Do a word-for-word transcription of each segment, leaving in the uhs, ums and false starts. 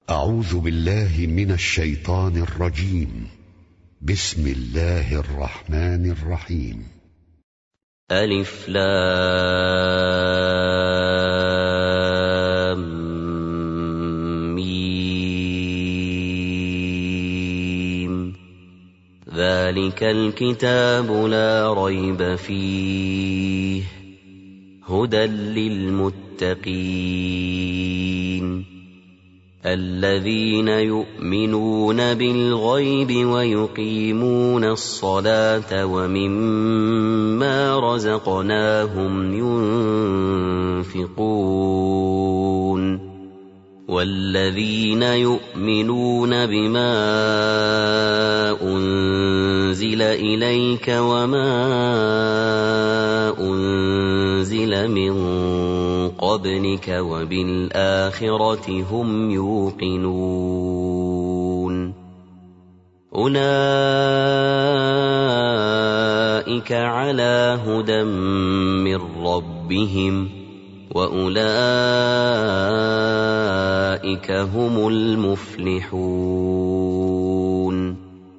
أعوذ بالله من الشيطان الرجيم. بسم الله الرحمن الرحيم. ألف لام ميم ذلك الكتاب لا ريب فيه هدى للمتقين الذين يؤمنون بالغيب ويقيمون الصلاة ومما رزقناهم ينفقون والذين يؤمنون بما أنزل إليك وما أنزل من قبلك وبالآخرة هم يوقنون أولئك على هدى من ربهم وأولئك هم المفلحون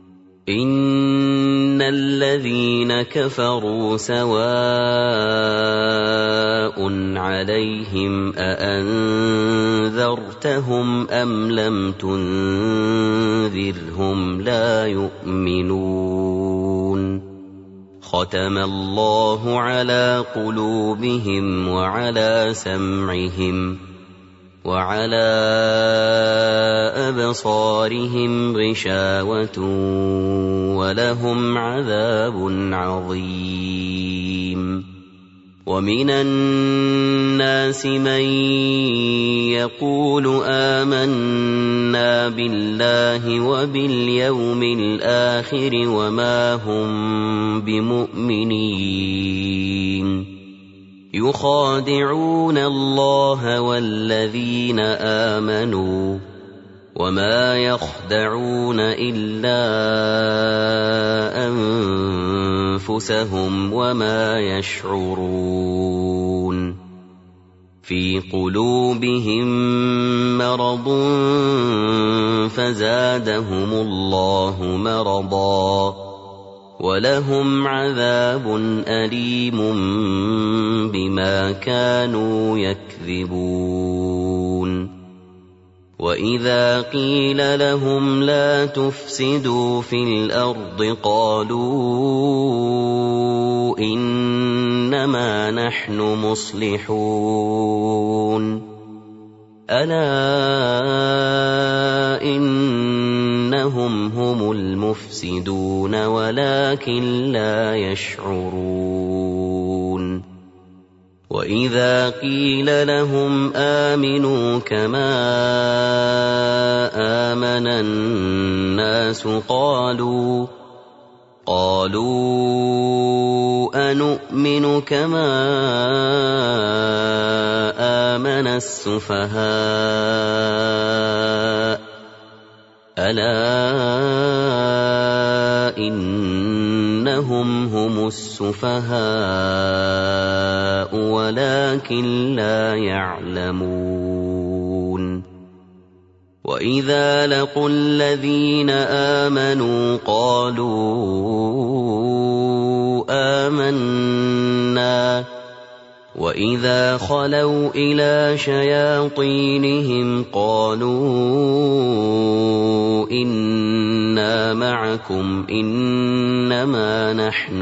إن الذين كفروا سواء عليهم أأنذرتهم أم لم تنذرهم لا يؤمنون ختم الله على قلوبهم وعلى سمعهم وعلى أبصارهم غشاوة ولهم عذاب عظيم ومن الناس من يقول آمنا بالله وباليوم الآخر وما هم بمؤمنين يخادعون الله والذين آمنوا وما يخدعون إلا أنفسهم وما يشعرون في قلوبهم مرض فزادهم الله مرضا ولهم عذاب أليم بما كانوا يكذبون وإذا قيل لهم لا تفسدوا في الأرض قالوا إنما نحن مصلحون ألا إنهم هم المفسدون ولكن لا يشعرون وإذا قيل لهم آمنوا كما آمن الناس قالوا قالوا أنؤمن كما آمن السفهاء ألا إنهم هم السفهاء ولكن لا يعلمون وإذا لقوا الذين آمنوا قالوا آمنا وإذا خلوا إلى شياطينهم قالوا إنا معكم إنما نحن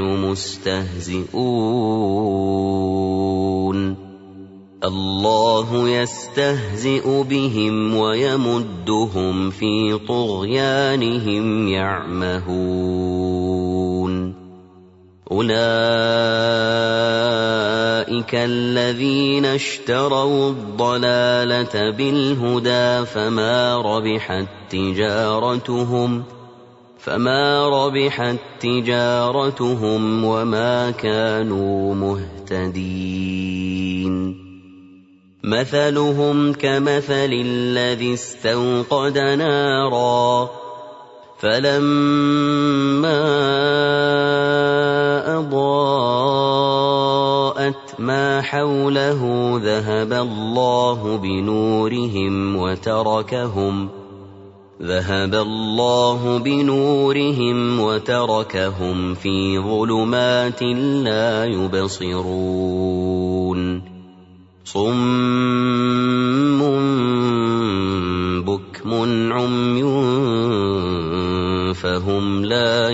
مستهزئون الله يستهزئ بهم ويمدهم في طغيانهم يعمهون أولئك الذين اشتروا الضلالة بالهدى فما ربحت تجارتهم فما ربحت تجارتهم وما كانوا مهتدين مثلهم كمثل الذي استوقد نارا فلما أضاءت ما حوله ذهب الله بنورهم وتركهم ذهب الله بنورهم وتركهم في ظلمات لا يبصرون صم بكم عمي فهم لا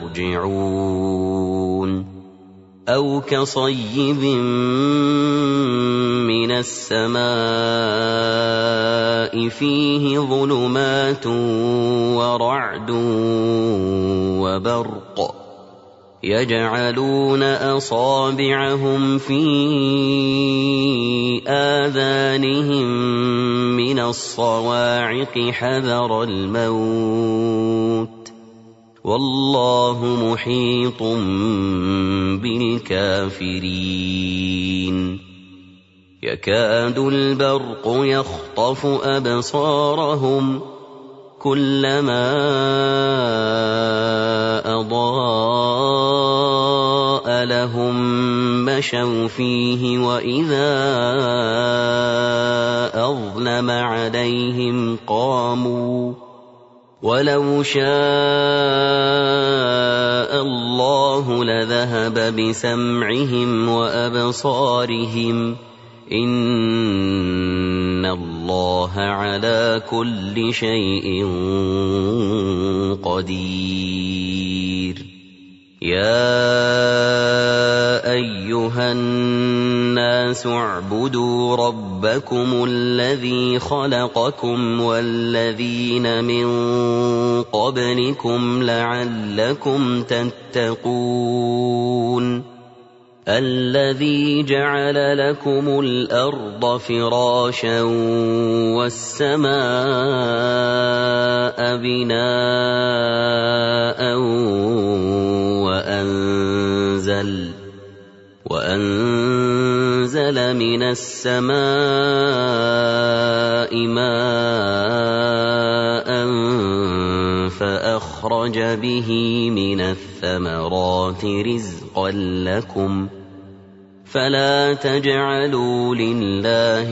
يرجعون أو كصيب من السماء فيه ظلمات ورعد وبرق يجعلون أصابعهم في آذانهم من الصواعق حذر الموت والله محيط بالكافرين يكاد البرق يخطف أبصارهم كلما أضاء لهم مشوا فيه وإذا أظلم عليهم قاموا ولو شاء الله لذهب بسمعهم وأبصارهم إن الله على كل شيء قدير يا أيها الناس اعبدوا ربكم الذي خلقكم والذين من قبلكم لعلكم تتقون الذي جعل لكم الأرض فراشا والسماء بناء وأنزل وأنزل من السماء ماء فأخرج به من الثمرات رزقا لكم فلا تجعلوا لله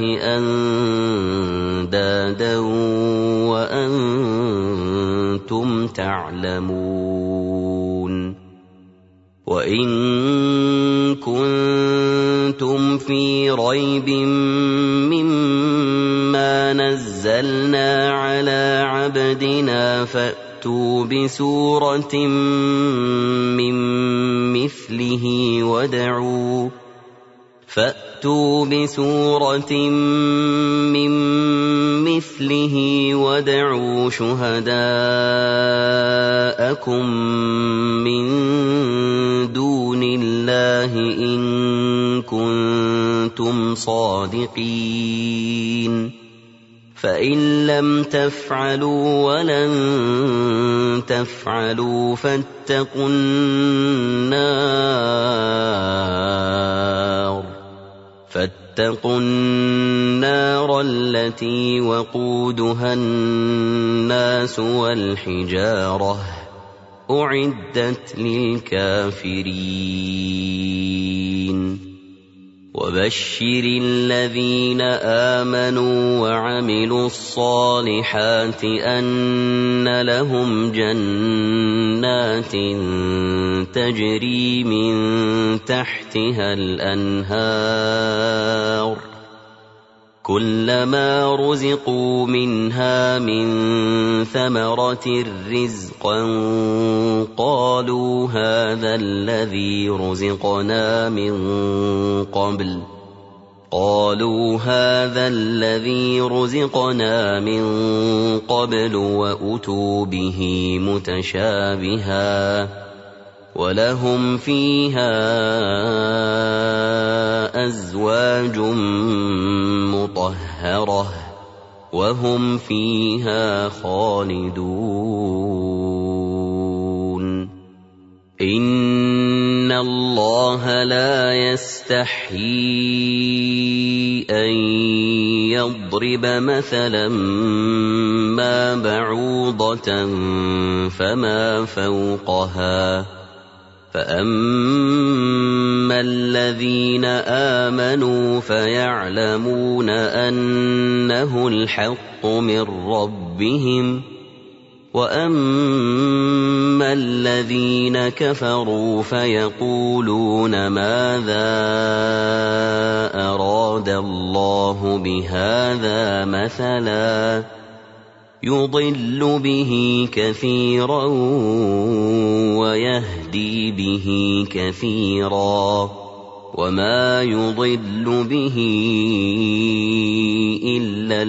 أندادا وأنتم تعلمون وإن كنتم في ريب مما نزلنا على عبدنا فأتوا بسورة من مثله وادعوا فأتوا بسورة من مثله وادعوا شهداءكم من دون الله إن كنتم صادقين فإن لم تفعلوا ولن تفعلوا فاتقوا النار فاتقوا النار التي وقودها الناس والحجارة أعدت للكافرين وبشر الذين آمنوا وعملوا الصالحات أن لهم جنات تجري من تحتها الأنهار كلما رزقوا منها من ثمرة رزقا قالوا هذا الذي رزقنا من قبل قالوا هذا الذي رزقنا من قبل وأتوا به متشابها ولهم فيها أزواج مطهرة وهم فيها خالدون إن الله لا يستحيي أن يضرب مثلا ما بعوضة فما فوقها فأما الذين آمنوا فيعلمون أنه الحق من ربهم وأما الذين كفروا فيقولون ماذا أراد الله بهذا مثلا يضل به كثيرا ويهدي به كثيرا وما يضل به إلا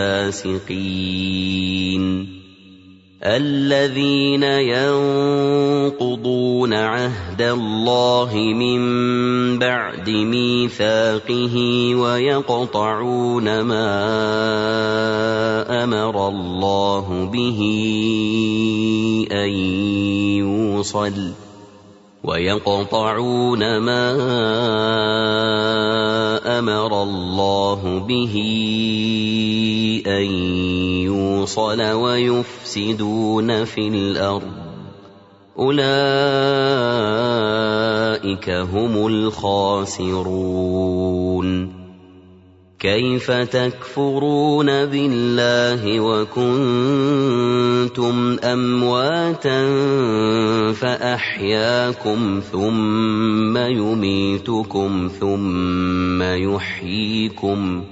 الفاسقين الذين ينقضون عهد الله من بعد ميثاقه ويقطعون ما أمر الله به أن يوصل ويقطعون ما أمر الله به أن يوصل ويفسدون في الأرض أولئك هم الخاسرون كيف تكفرون بالله وكنتم أمواتا فأحياكم ثم يميتكم ثم يحييكم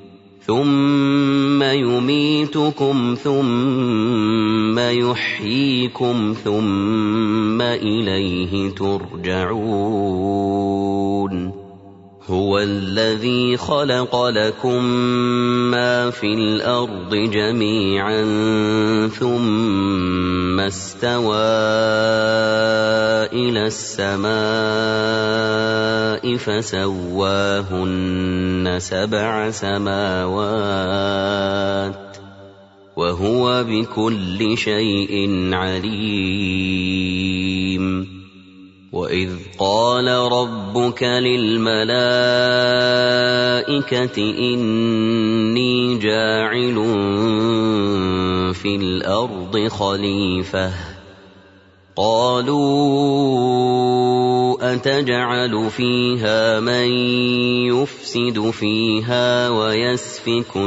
ثم يميتكم ثم يحييكم ثم إليه ترجعون هو الذي خلق لكم ما في الأرض جميعا ثم استوى إلى السماء فسواهن سبع سماوات وهو بكل شيء عليم وإذ قال ربك للملائكة إني جاعل في الأرض خليفة قالوا أتجعل فيها من يفسد فيها ويسفك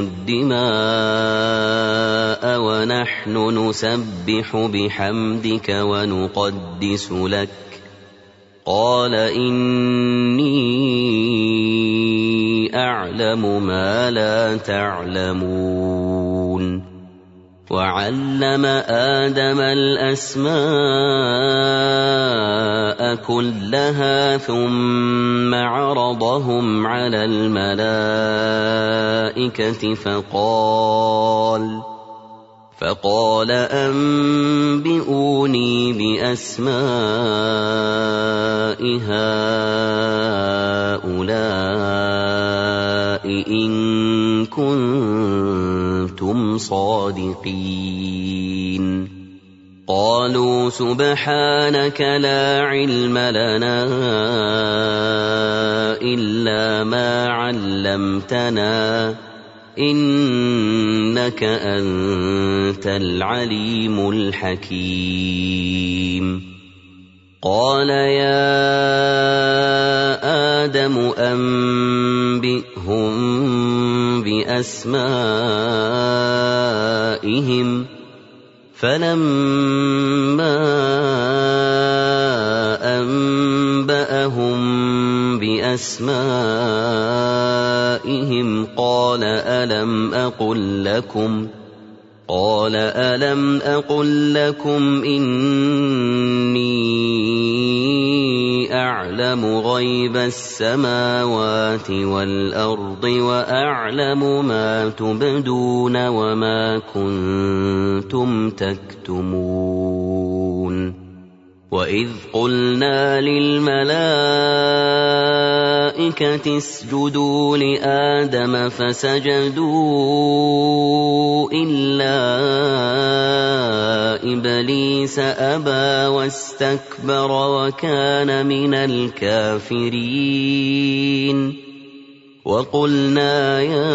الدماء ونحن نسبح بحمدك ونقدس لك قال إني أعلم ما لا تعلمون وعلم آدم الأسماء كلها ثم عرضهم على الملائكة فقال فقال أنبئوني بأسماء هؤلاء إن كنتم صادقين قالوا سبحانك لا علم لنا إلا ما علمتنا إنك أنت العليم الحكيم قال يا آدم أنبئهم بأسمائهم فلما أنبأهم بأسمائهم قال ألم أقل لكم قال ألم أقل لكم إني أعلم غيب السماوات والأرض وأعلم ما تبدون وما كنتم تكتمون وإذ قلنا للملائكة اسجدوا لآدم فسجدوا إلا إبليس أبى واستكبر وكان من الكافرين وقلنا يا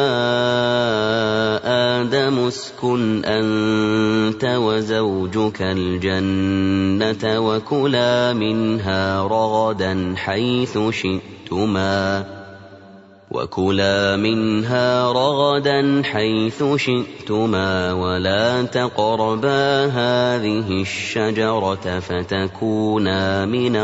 آدم اسكن أنت وزوجك الجنة وكلا منها رغدا حيث شئتما وكلا منها رغدا حيث شئتما ولا تقربا هذه الشجرة فتكونا من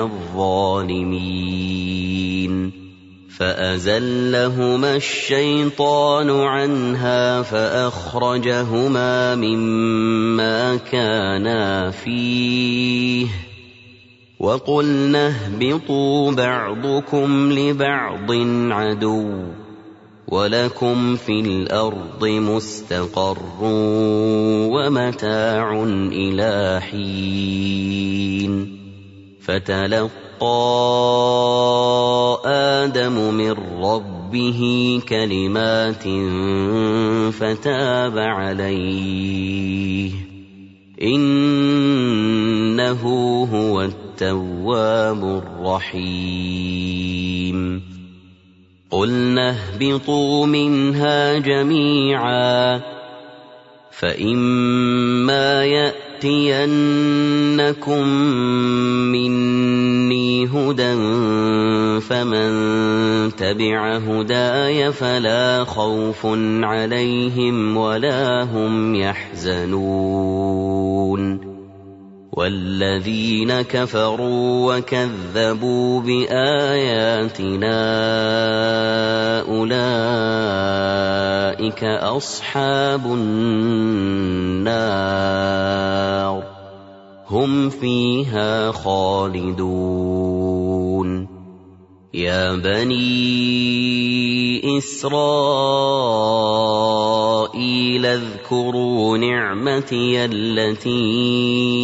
الظالمين فأزلهما الشيطان عنها فأخرجهما مما كانا فيه وقلنا اهبطوا بعضكم لبعض عدو ولكم في الأرض مستقر ومتاع إلى حين فتلقى آدم من ربه كلمات فتاب عليه إنه هو التواب الرحيم قلنا اهبطوا منها جميعا فإما يأتينكم مني هدى فمن تبع هداي فلا خوف عليهم ولا هم يحزنون والذين كفروا وكذبوا بآياتنا أولئك أصحاب النار هم فيها خالدون يا بني إسرائيل اذكروا نعمتي التي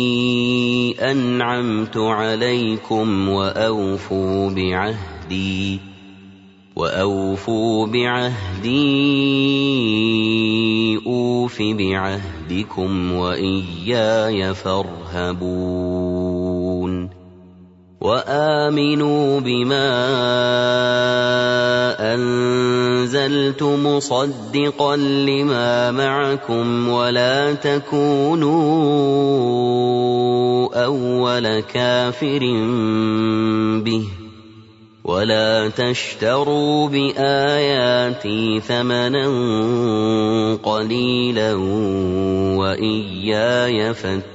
أنعمت عليكم وأوفوا بعهدي وأوفوا بعهدي أوف بعهدكم وإياي فارهبون وآمنوا بما أنزلت مصدقا لما معكم ولا تكونوا أول كافر به ولا تشتروا بآياتي ثمنا قليلا وإياي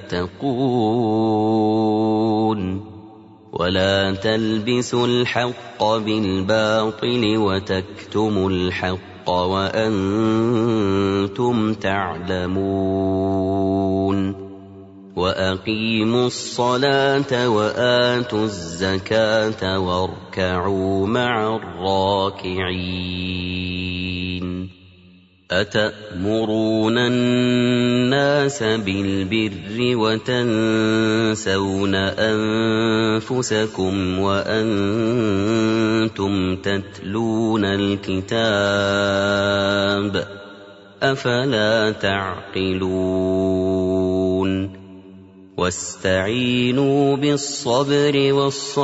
فاتقون ولا تلبسوا الحق بالباطل وتكتموا الحق وأنتم تعلمون وأقيموا الصلاة وآتوا الزكاة واركعوا مع الراكعين أتأمرون الناس بالبر وتنسون أنفسكم وأنتم تتلون الكتاب أفلا تعقلون واستعينوا بالصبر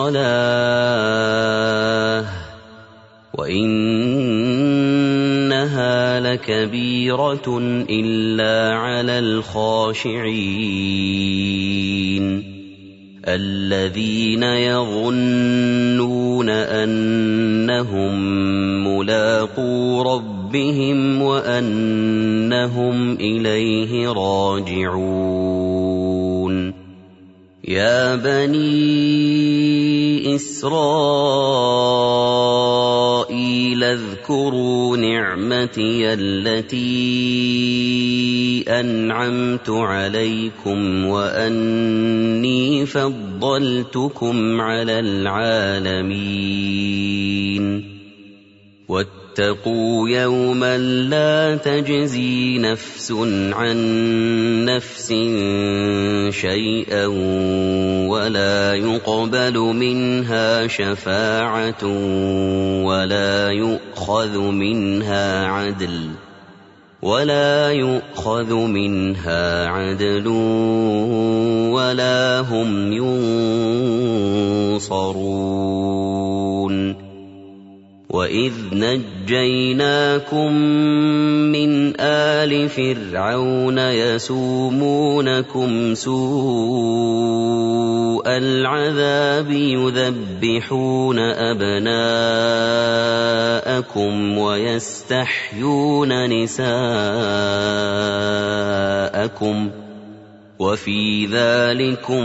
والصلاة وإنها لكبيرة إلا على الخاشعين الذين يظنون أنهم ملاقو ربهم وأنهم إليه راجعون يا بني إسرائيل اذكروا نعمتي التي أنعمت عليكم وأني فضلتكم على العالمين واتقوا يوما لا تجزي نفس عن نفس شيئا ولا يقبل منها شفاعة ولا يؤخذ منها عدل ولا يؤخذ منها عدل ولا هم ينصرون وَإِذْ نَجَّيْنَاكُم مِّنْ آلِ فِرْعَوْنَ يَسُومُونَكُمْ سُوءَ الْعَذَابِ يُذَبِّحُونَ أَبْنَاءَكُمْ وَيَسْتَحْيُونَ نِسَاءَكُمْ وَفِي ذَلِكُمْ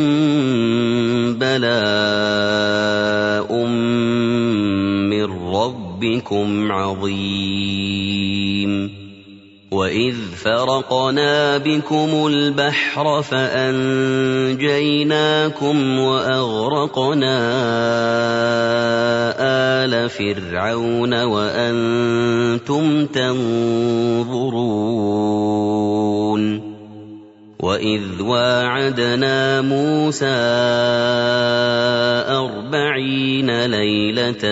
بَلَاءٌ مِّن رَّبِّكُمْ عَظِيمٌ وَإِذْ فَرَقْنَا بِكُمُ الْبَحْرَ فَأَنجَيْنَاكُمْ وَأَغْرَقْنَا آلَ فِرْعَوْنَ وَأَنتُمْ تَنظُرُونَ وَإِذْ وَاعَدْنَا مُوسَىٰ أَرْبَعِينَ لَيْلَةً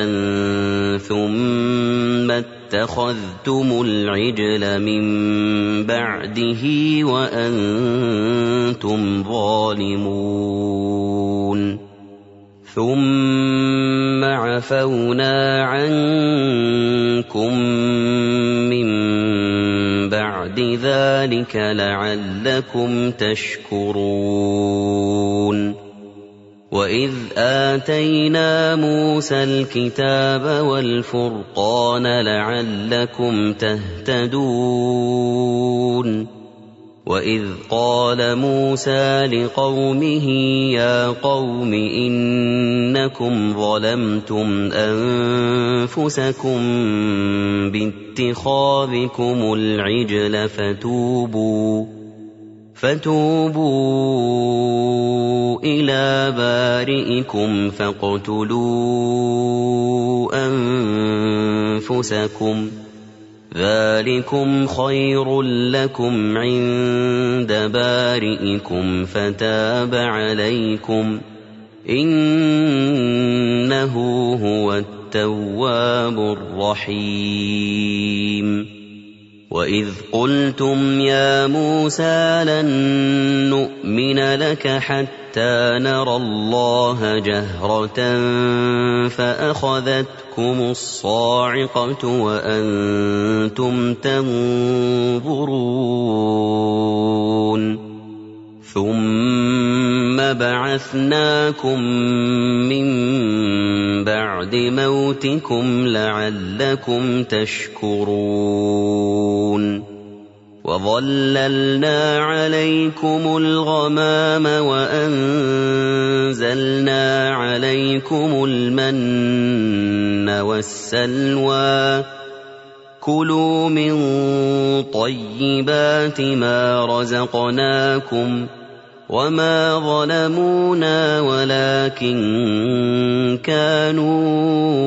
ثُمَّ اتَّخَذْتُمُ الْعِجْلَ مِن بَعْدِهِ وَأَنتُمْ ظَالِمُونَ ثُمَّ عَفَوْنَا عَنكُم مِّن بَعْدِ ذَلِكَ لَعَلَّكُمْ تَشْكُرُونَ وَإِذْ آتَيْنَا مُوسَى الْكِتَابَ وَالْفُرْقَانَ لَعَلَّكُمْ تَهْتَدُونَ وَإِذْ قَالَ مُوسَىٰ لِقَوْمِهِ يَا قَوْمِ إِنَّكُمْ ظَلَمْتُمْ أَنفُسَكُم بِاتِّخَاذِكُمُ الْعِجْلَ فَتُوبُوا فَتُوبُوا إِلَىٰ بَارِئِكُمْ فَاقْتُلُوا أَنفُسَكُمْ ذَٰلِكُمْ خَيْرٌ لَّكُمْ عِندَ بَارِئِكُمْ فَتَابَ عَلَيْكُمْ إِنَّهُ هُوَ التَّوَّابُ الرَّحِيمُ وَإِذْ قُلْتُمْ يَا مُوسَىٰ لَن نُّؤْمِنَ لَكَ حَتَّىٰ نَرَى اللَّهَ جَهْرَةً فَأَخَذَتْكُمُ الصَّاعِقَةُ وَأَنتُمْ تَنظُرُونَ ثُمَّ بَعَثْنَاكُم مِّن بَعْدِ مَوْتِكُمْ لَعَلَّكُمْ تَشْكُرُونَ وَظَلَّلْنَا عَلَيْكُمُ الْغَمَامَ وَأَنزَلْنَا عَلَيْكُمُ الْمَنَّ وَالسَّلْوَىٰ كُلُوا مِن طَيِّبَاتِ مَا رَزَقْنَاكُمْ وَمَا ظَلَمُونَا وَلَٰكِن كَانُوا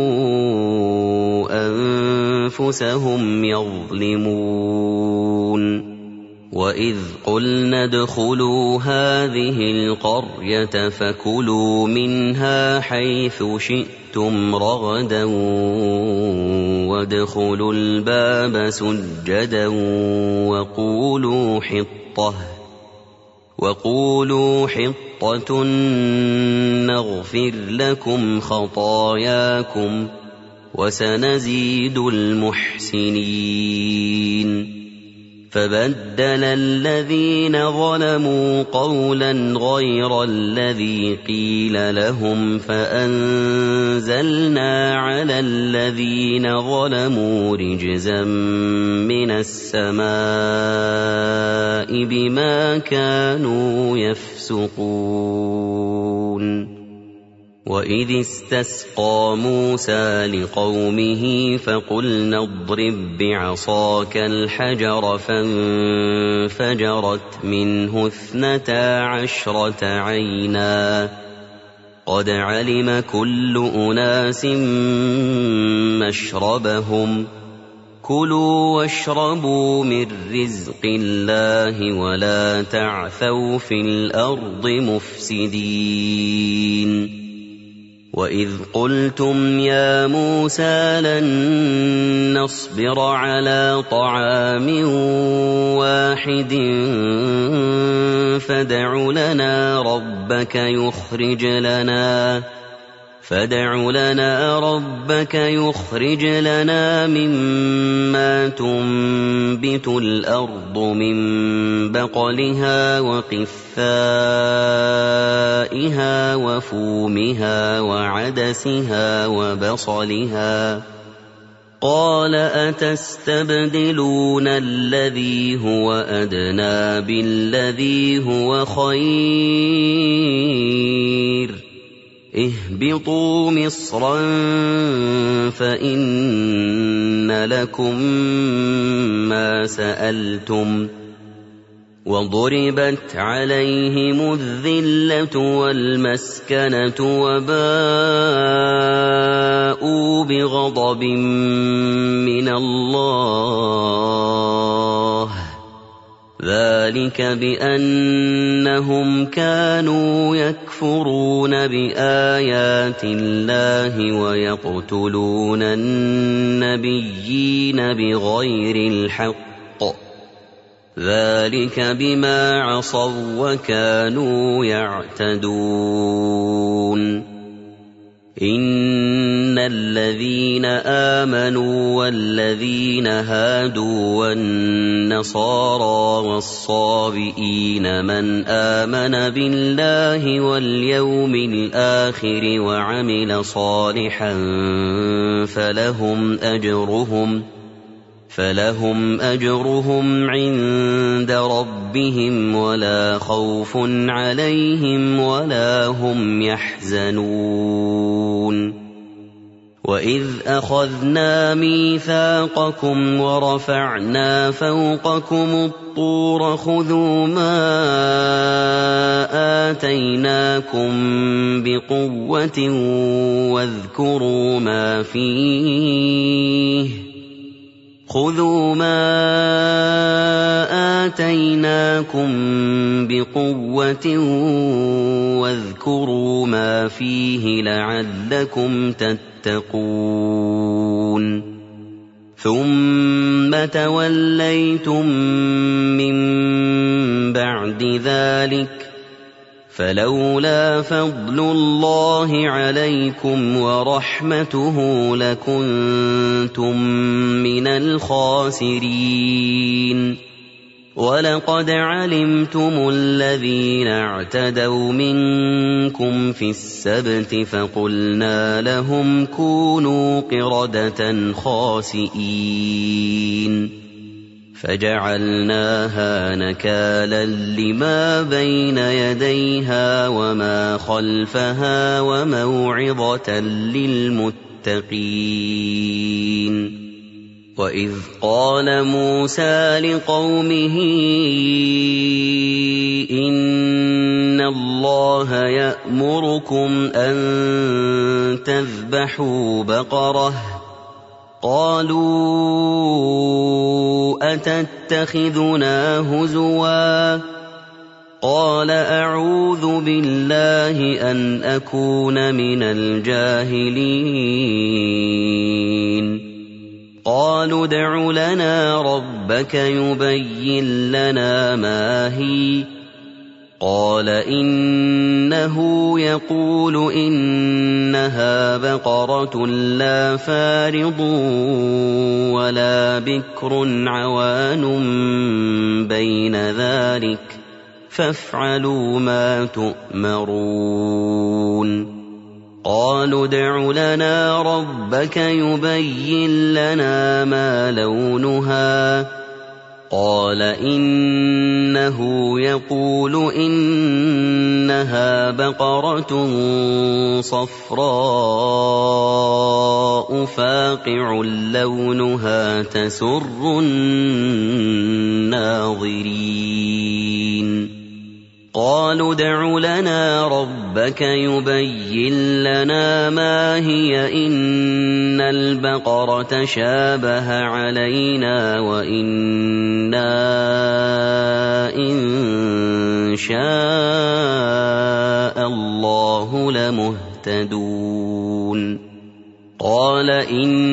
أَنفُسَهُمْ يَظْلِمُونَ وَإِذْ قُلْنَا ادْخُلُوا هَٰذِهِ الْقَرْيَةَ فَكُلُوا مِنْهَا حَيْثُ شِئْتُمْ رَغَدًا وَادْخُلُوا الْبَابَ سُجَّدًا وَقُولُوا حِطَّةٌ وَقُولُوا حِطَّةٌ نَّغْفِرْ لَكُمْ خَطَايَاكُمْ وَسَنَزِيدُ الْمُحْسِنِينَ فَبَدَّلَ الَّذِينَ ظَلَمُوا قَوْلًا غَيْرَ الَّذِي قِيلَ لَهُمْ فَأَنزَلْنَا عَلَى الَّذِينَ ظَلَمُوا رِجْزًا مِّنَ السَّمَاءِ بِمَا كَانُوا يَفْسُقُونَ وَإِذِ اسْتَسْقَىٰ مُوسَىٰ لِقَوْمِهِ فَقُلْنَا اضْرِب بِّعَصَاكَ الْحَجَرَ فَانفَجَرَتْ مِنْهُ اثْنَتَا عَشْرَةَ عَيْنًا قَدْ عَلِمَ كُلُّ أُنَاسٍ مَّشْرَبَهُمْ كُلُوا وَاشْرَبُوا مِن رِّزْقِ اللَّهِ وَلَا تَعْثَوْا فِي الْأَرْضِ مُفْسِدِينَ وَإِذْ قُلْتُمْ يَا مُوسَىٰ لَن نَّصْبِرَ عَلَىٰ طَعَامٍ وَاحِدٍ فَادْعُ لَنَا رَبَّكَ يُخْرِجْ لَنَا فادع لنا ربك يخرج لنا مما تنبت الأرض من بقلها وقثائها وفومها وعدسها وبصلها قال أتستبدلون الذي هو أدنى بالذي هو خير اهبطوا مصرا فإن لكم ما سألتم وضربت عليهم الذلة والمسكنة وباءوا بغضب من الله ذلك بأنهم كانوا يكفرون بآيات الله ويقتلون النبيين بغير الحق ذلك بما عصوا وكانوا يعتدون إن الذين آمنوا والذين هادوا والنصارى والصابئين من آمن بالله واليوم الآخر وعمل صالحا فلهم أجرهم فلهم أجرهم عند ربهم ولا خوف عليهم ولا هم يحزنون وإذ أخذنا ميثاقكم ورفعنا فوقكم الطور خذوا ما آتيناكم بقوة واذكروا ما فيه خذوا ما آتيناكم بقوة واذكروا ما فيه لعلكم تتقون ثم توليتم من بعد ذلك فلولا فضل الله عليكم ورحمته لكنتم من الخاسرين ولقد علمتم الذين اعتدوا منكم في السبت فقلنا لهم كونوا قردة خاسئين فجعلناها نكالا لما بين يديها وما خلفها وموعظة للمتقين وإذ قال موسى لقومه إن الله يأمركم أن تذبحوا بقرة قالوا أتتخذنا هزوا قال أعوذ بالله أن أكون من الجاهلين قالوا ادع لنا ربك يبين لنا ما هي قال إنه يقول إنها بقرة لا فارض ولا بكر عوان بين ذلك فافعلوا ما تؤمرون قالوا ادع لنا ربك يبين لنا ما لونها قال إنه يقول إنها بقرة صفراء فاقع لونها تسر الناظرين قالوا ادع لنا ربك يبين لنا ما هي إن البقرة شابه علينا وإنا إن شاء الله لمهتدون قال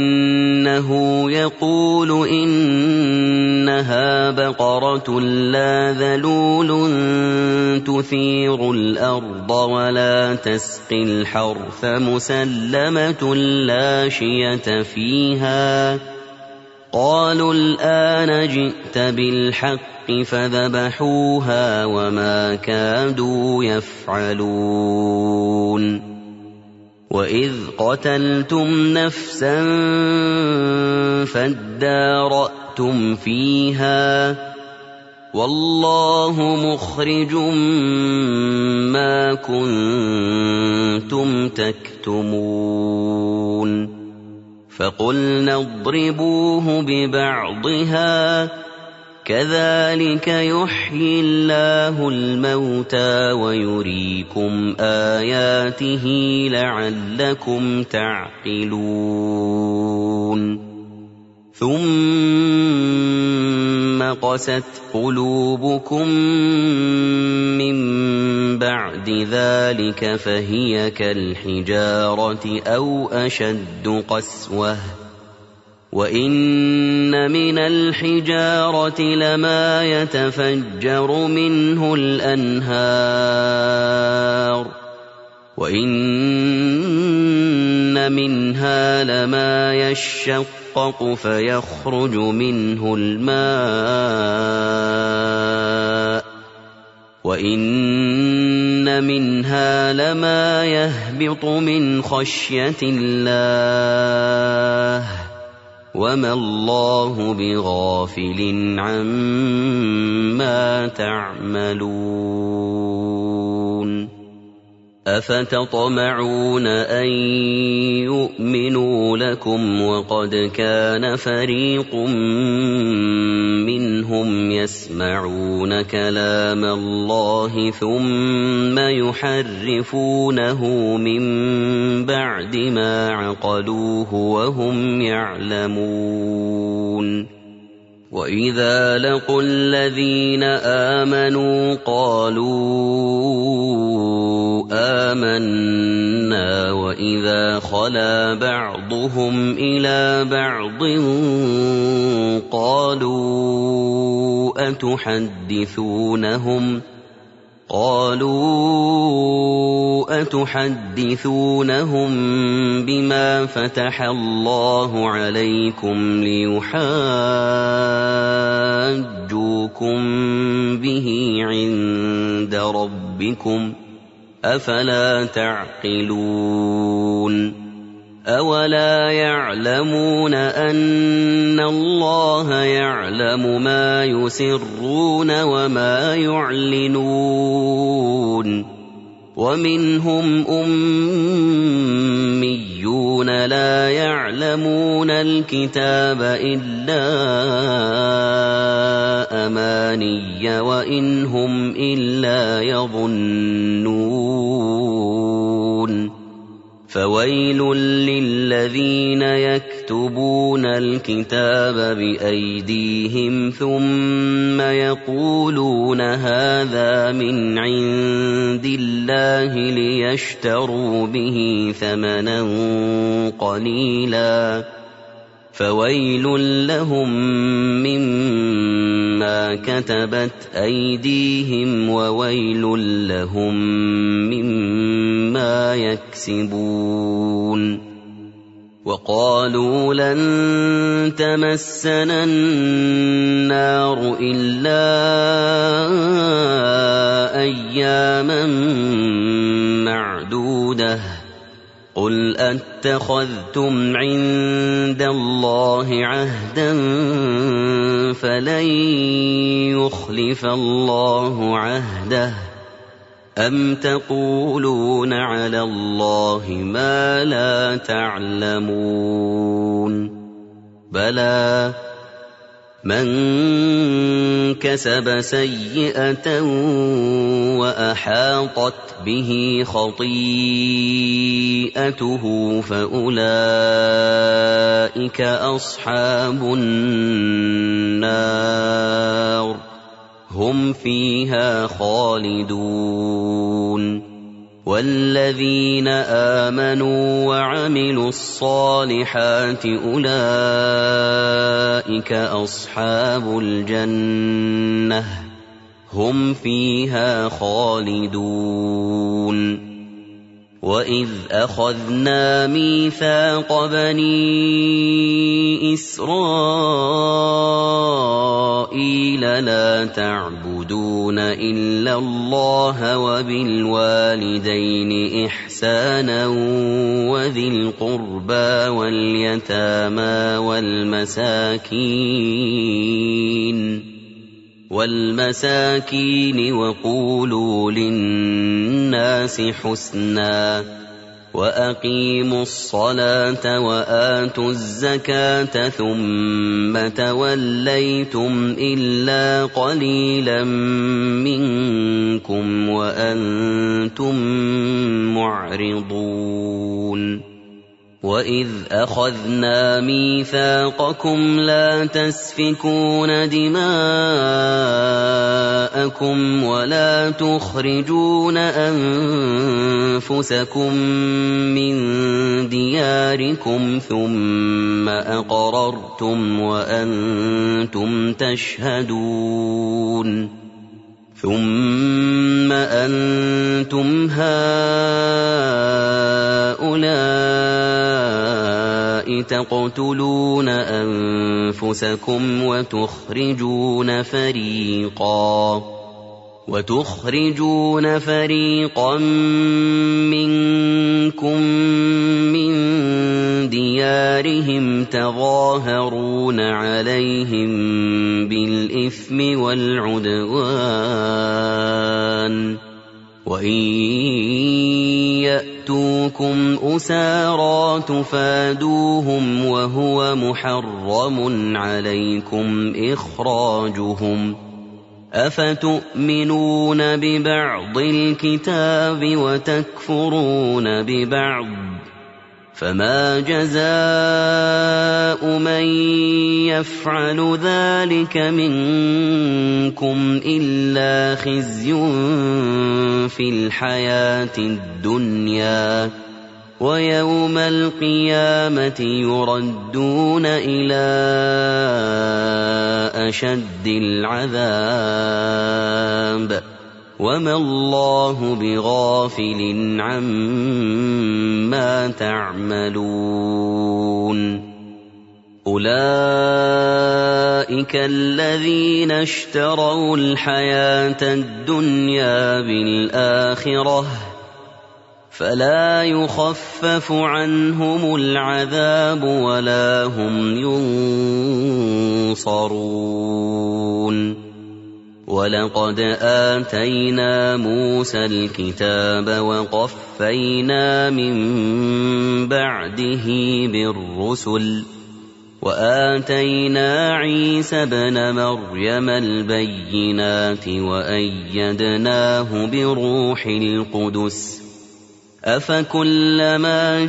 إنه يقول إنها بقرة لا إنها ذلول تثير الأرض ولا تسقي الحرث مسلمة لا شية فيها. قالوا الآن جئت بالحق فذبحوها وما كادوا يفعلون. وإذ قتلتم نفسا فادارأتم فيها والله مخرج ما كنتم تكتمون. فقلنا اضربوه ببعضها كذلك يحيي الله الموتى ويريكم آياته لعلكم تعقلون. ثم قست قلوبكم من بعد ذلك فهي كالحجارة أو أشد قسوة. وإن من الحجارة لما يتفجر منه الأنهار وإن منها لما يشقق فيخرج منه الماء وإن منها لما يهبط من خشية الله وما الله بغافل عما تعملون. أفتطمعون أن يؤمنوا لكم وقد كان فريق منهم يسمعون كلام الله ثم يحرفونه من بعد ما عقلوه وهم يعلمون. وإذا لقوا الذين آمنوا قالوا آمنا وإذا خلا بعضهم إلى بعض قالوا أتحدثونهم قالوا أتحدثونهم بما فتح الله عليكم ليحاجوكم به عند ربكم أفلا تعقلون. أولا يعلمون أن الله يعلم ما يسرون وما يعلنون. ومنهم أميون لا يعلمون الكتاب إلا أماني وإن هم إلا يظنون. فويل للذين يكتبون الكتاب بأيديهم ثم يقولون هذا من عند الله ليشتروا به ثمنا قليلا فويل لهم مما كتبت أيديهم وويل لهم مما يكسبون. وقالوا لن تمسنا النار إلا أياما معدودة قل أتخذتم عند الله عهدا فلن يخلف الله عهده أم تقولون على الله ما لا تعلمون. بلى من كسب سيئة وأحاطت به خطيئته فأولئك أصحاب النار هم فيها خالدون. والذين آمنوا وعملوا الصالحات أولئك أصحاب الجنة هم فيها خالدون وإذ أخذنا ميثاق بني إسرائيل لا تعبدون إلا الله وبالوالدين إحسانا وذي القربى واليتامى والمساكين والمساكين وقولوا للناس حسنا وأقيموا الصلاة وآتوا الزكاة ثم توليتم إلا قليلا منكم وأنتم معرضون وإذ أخذنا ميثاقكم لا تسفكون دماءكم ولا تخرجون أنفسكم من دياركم ثم أقررتم وأنتم تشهدون ثم أنتم هؤلاء تقتلون أنفسكم وتخرجون فريقا وتخرجون فريقا منكم من ديارهم تظاهرون عليهم بالإثم والعدوان وإن يأتوكم أسارى تفادوهم وهو محرم عليكم إخراجهم أفتؤمنون ببعض الكتاب وتكفرون ببعض فما جزاء من يفعل ذلك منكم إلا خزي في الحياة الدنيا ويوم القيامة يردون إلى أشد العذاب وما الله بغافل عما تعملون أولئك الذين اشتروا الحياة الدنيا بالآخرة فلا يخفف عنهم العذاب ولا هم ينصرون ولقد آتينا موسى الكتاب وقفينا من بعده بالرسل وآتينا عيسى ابن مريم البينات وأيدناه بروح القدس أفكلما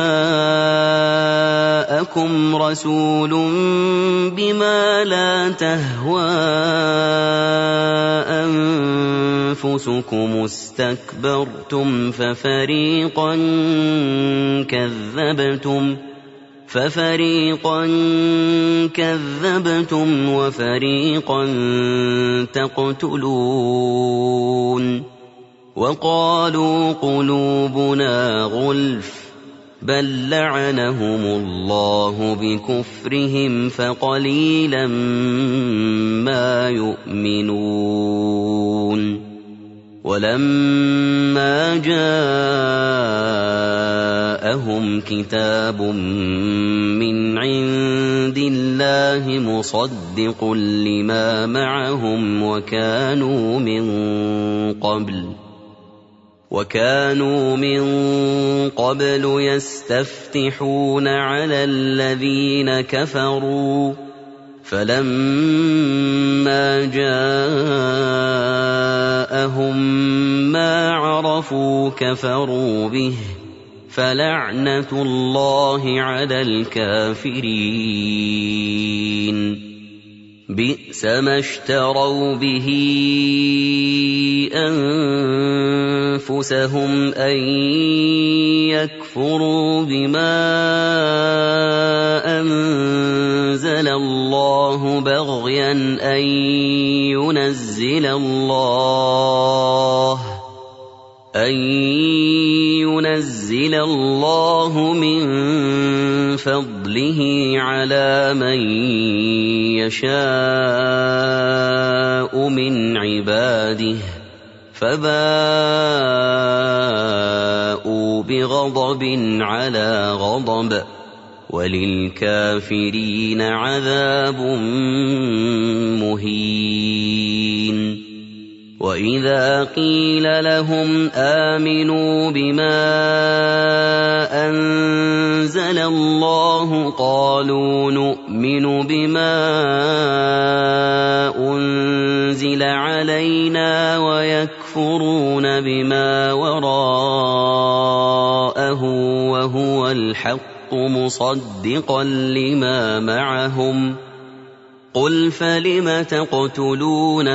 جاءكم رسول بما لا تهوى أنفسكم استكبرتم ففريقا كذبتم ففريقا كذبتم وفريقا تقتلون وقالوا قلوبنا غلف بل لعنهم الله بكفرهم فقليلا ما يؤمنون ولما جاءهم كتاب من عند الله مصدق لما معهم وكانوا من قبل وكانوا من قبل يستفتحون على الذين كفروا فلما جاءهم ما عرفوا كفروا به فلعنة الله على الكافرين بئس ما اشتروا به أنفسهم أن يكفروا بما أنزل الله بغيا أن ينزل ينزل الله أن ينزل الله من فضله على من يشاء من عباده فباءوا بغضب على غضب وللكافرين عذاب مهين وإذا قيل لهم آمنوا بما أنزل الله قالوا نؤمن بما أنزل علينا ويكفرون بما وراءه وهو الحق مصدقا لما معهم قل فلم تقتلون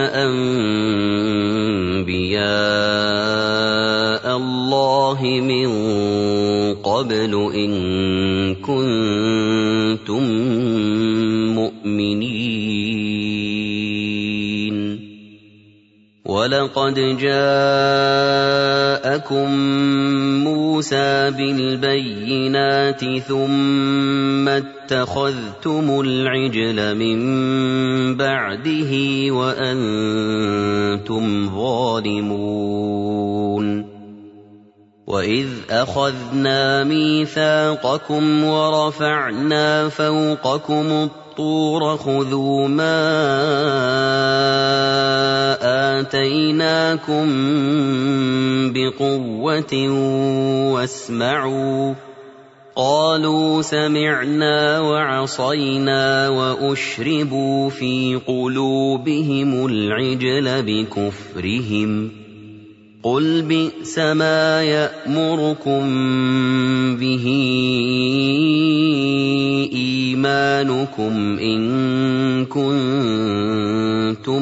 أنبياء الله من قبل إن كنتم مؤمنين ولقد جاءكم موسى بالبينات ثم اتخذتم العجل من بعده وأنتم ظالمون وإذ أخذنا ميثاقكم ورفعنا فوقكم الطور خذوا ما آتيناكم بقوة واسمعوا قالوا سمعنا وعصينا وأشربوا في قلوبهم العجل بكفرهم قل بئس ما يأمركم به إيمانكم إن كنتم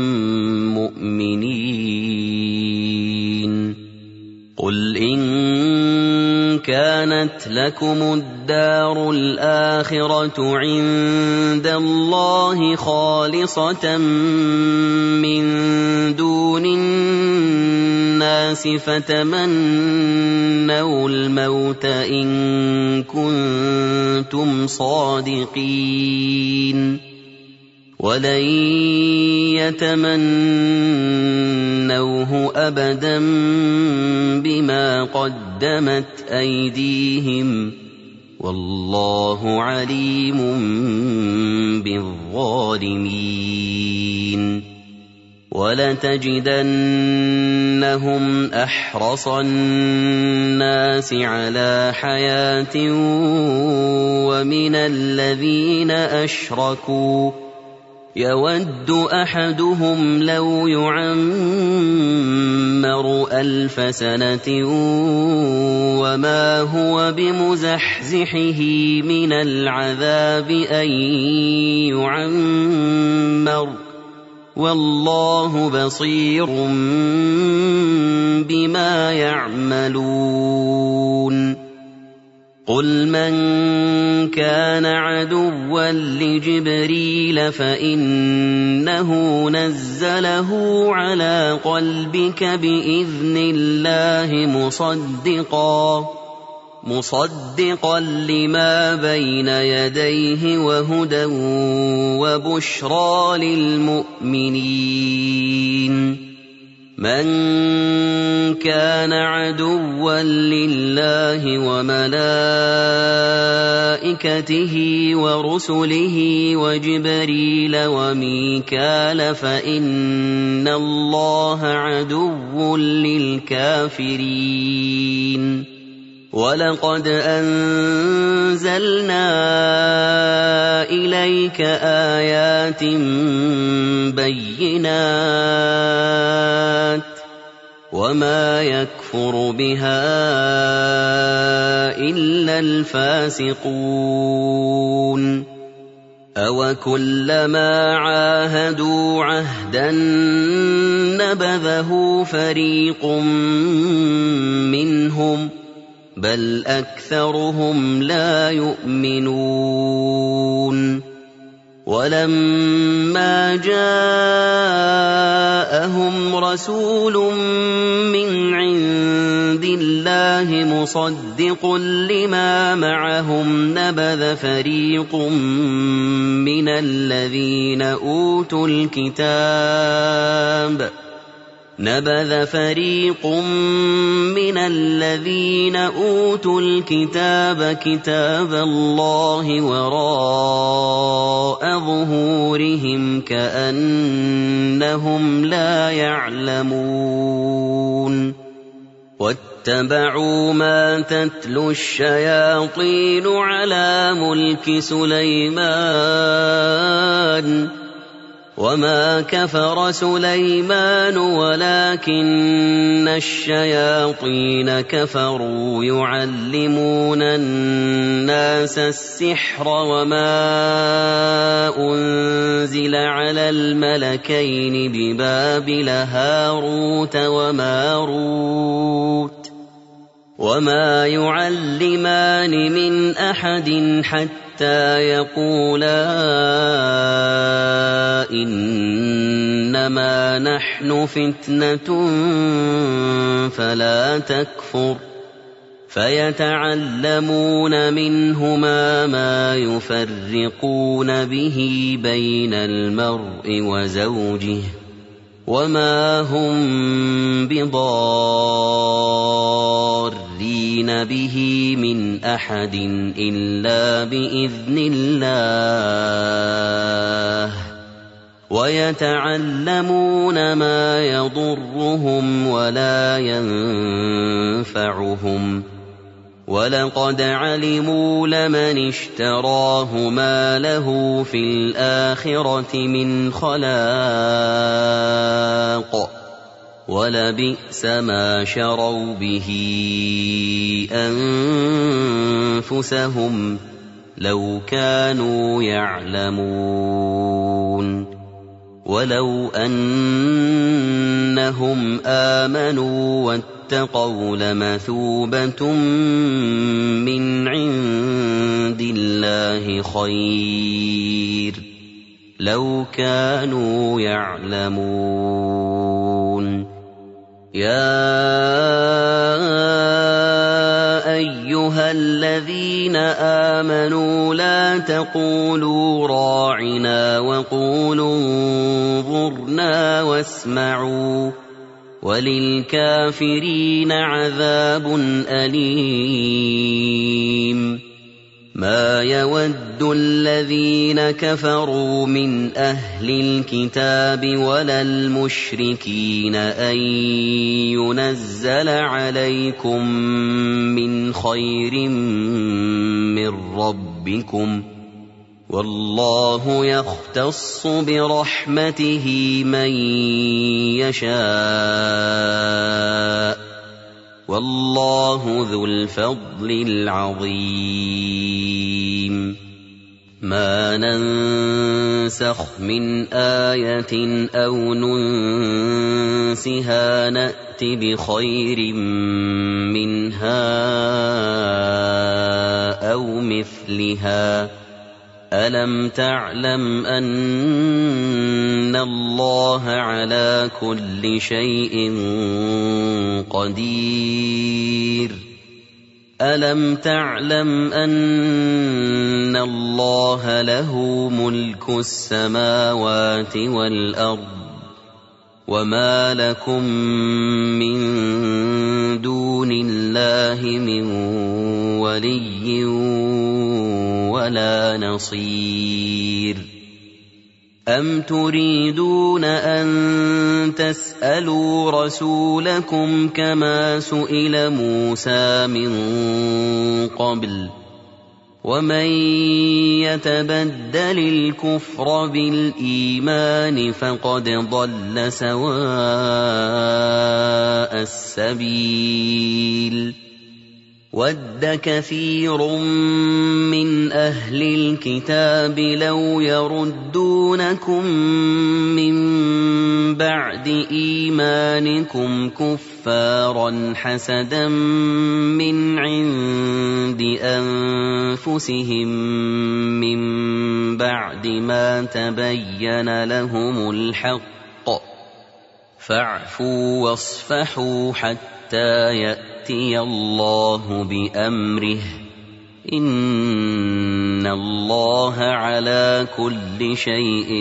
مؤمنين قل إن كانت لكم الدار الآخرة عند الله خالصة من دون الناس فتمنوا الموت إن كنتم صادقين ولن يتمنوه أبدا بما قدمت أيديهم والله عليم بالظالمين ولتجدنهم أحرص الناس على حياة ومن الذين أشركوا يود أحدهم لو يعمر ألف سنة وما هو بمزحزحه من العذاب أن يعمر والله بصير بما يعملون قل من كان عدوا لجبريل فإنه نزله على قلبك بإذن الله مصدقا مصدقا لما بين يديه وهدى وبشرى للمؤمنين من كان عدوا لله وملائكته ورسله وجبريل وميكال فإن الله عدو للكافرين ولقد أنزلنا إليك آيات بينات وما يكفر بها إلا الفاسقون أوكلما عاهدوا عهدا نبذه فريق منهم بل أكثرهم لا يؤمنون ولما جاءهم رسول من عند الله مصدق لما معهم نبذ فريق من الذين أوتوا الكتاب نبذ فريق من الذين أوتوا الكتاب كتاب الله وراء ظهورهم كأنهم لا يعلمون واتبعوا ما تتلو الشياطين على ملك سليمان وما كفر سليمان ولكن الشياطين كفروا يعلمون الناس السحر وما أنزل على الملكين ببابل هاروت وماروت وما يعلمان من أحد حتى يقولا إنما نحن فتنة فلا تكفر فيتعلمون منهما ما يفرقون به بين المرء وزوجه وما هم بضارين به من أحد إلا بإذن الله ويتعلمون ما يضرهم ولا ينفعهم ولقد علموا لمن اشتراه ما له في الآخرة من خلاق ولبئس ما شروا به أنفسهم لو كانوا يعلمون ولو أنهم آمنوا واتقوا لمثوبة من عند الله خير لو كانوا يعلمون يا أيها الذين آمنوا لا تقولوا راعنا وقولوا انظرنا واسمعوا وللكافرين عذاب أليم ما يود الذين كفروا من أهل الكتاب ولا المشركين أن ينزل عليكم من خير من ربكم والله يختص برحمته من يشاء والله ذو الفضل العظيم ما ننسخ من آية أو ننسها نأت بخير منها أو مثلها ألم تعلم أن الله على كل شيء قدير ألم تعلم أن الله له ملك السماوات والأرض وما لكم من دون الله من ولي ولا نصير أم تريدون أن تسألوا رسولكم كما سئل موسى من قبل ومن يتبدل الكفر بالإيمان فقد ضل سواء السبيل وَدَّ كَثِيرٌ مِّنْ أَهْلِ الْكِتَابِ لَوْ يَرُدُّونَكُم مِّن بَعْدِ إِيمَانِكُمْ كُفَّارًا حَسَدًا مِّنْ عِندِ أَنفُسِهِم مِّن بَعْدِ مَا تَبَيَّنَ لَهُمُ الْحَقُّ ۖ فَاعْفُوا وَاصْفَحُوا حَتَّىٰ يَأْتِيَ اللَّهُ بِأَمْرِهِ ۗ إِنَّ اللَّهَ عَلَىٰ كُلِّ شَيْءٍ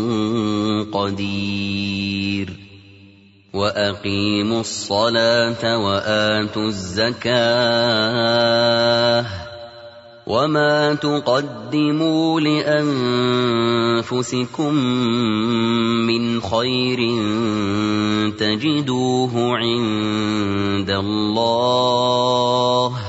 قَدِيرٌ. وَأَقِيمُوا الصَّلَاةَ وَآتُوا الزَّكَاةَ ۚ وَمَا تُقَدِّمُوا لِأَنفُسِكُم مِّنْ خَيْرٍ تَجِدُوهُ عِندَ اللَّهِ ۗ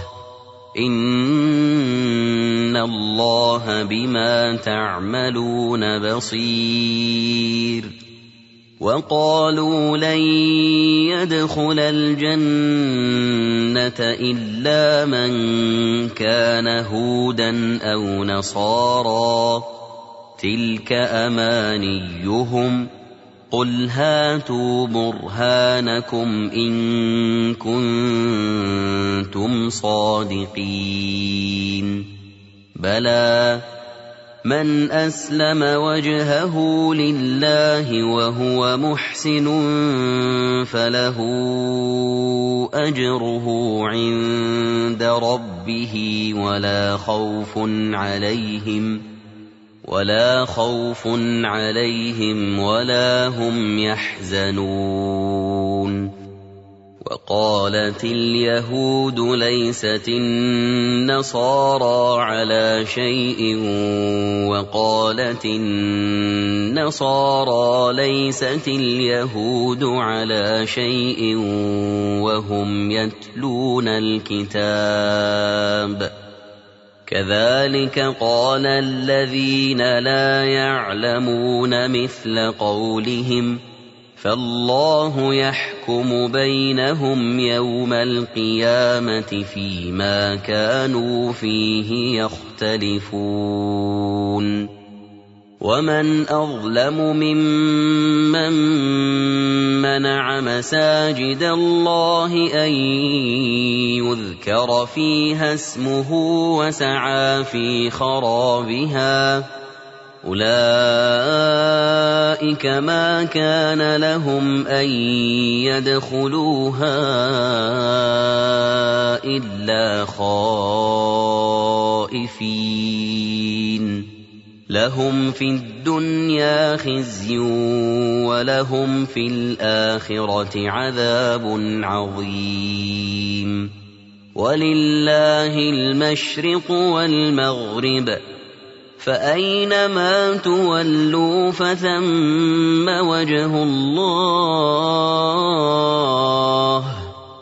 إِنَّ اللَّهَ بِمَا تَعْمَلُونَ بَصِيرٌ. وَقَالُوا لَن يَدْخُلَ الْجَنَّةَ إِلَّا مَن كَانَ هُودًا أَوْ نَصَارَىٰ ۗ تِلْكَ أَمَانِيُّهُمْ ۗ قُلْ هَاتُوا بُرْهَانَكُمْ إِن كُنتُمْ صَادِقِينَ. بَلَىٰ مَنْ أَسْلَمَ وَجْهَهُ لِلَّهِ وَهُوَ مُحْسِنٌ فَلَهُ أَجْرُهُ عِندَ رَبِّهِ وَلَا خَوْفٌ عَلَيْهِمْ وَلَا خَوْفٌ عَلَيْهِمْ وَلَا هُمْ يَحْزَنُونَ. وَقَالَتِ الْيَهُودُ لَيْسَتِ النَّصَارَىٰ عَلَىٰ شَيْءٍ وَقَالَتِ النَّصَارَىٰ لَيْسَتِ الْيَهُودُ عَلَىٰ شَيْءٍ وَهُمْ يَتْلُونَ الْكِتَابَ ۗ كَذَٰلِكَ قَالَ الَّذِينَ لَا يَعْلَمُونَ مِثْلَ قَوْلِهِمْ ۚ فَاللَّهُ يَحْكُمُ بَيْنَهُمْ يَوْمَ الْقِيَامَةِ فِيمَا كَانُوا فِيهِ يَخْتَلِفُونَ. وَمَنْ أَظْلَمُ مِمَّن مَّنَعَ مَسَاجِدَ اللَّهِ أَن يُذْكَرَ فِيهَا اسْمُهُ وَسَعَىٰ فِي خَرَابِهَا ۚ أُولَٰئِكَ مَا كَانَ لَهُمْ أَن يَدْخُلُوهَا إِلَّا خَائِفِينَ ۚ لَهُمْ فِي الدُّنْيَا خِزْيٌ وَلَهُمْ فِي الْآخِرَةِ عَذَابٌ عَظِيمٌ. وَلِلَّهِ الْمَشْرِقُ وَالْمَغْرِبُ، فَأَيْنَمَا تُوَلُّوا فَثَمَّ وَجْهُ اللَّهِ ۚ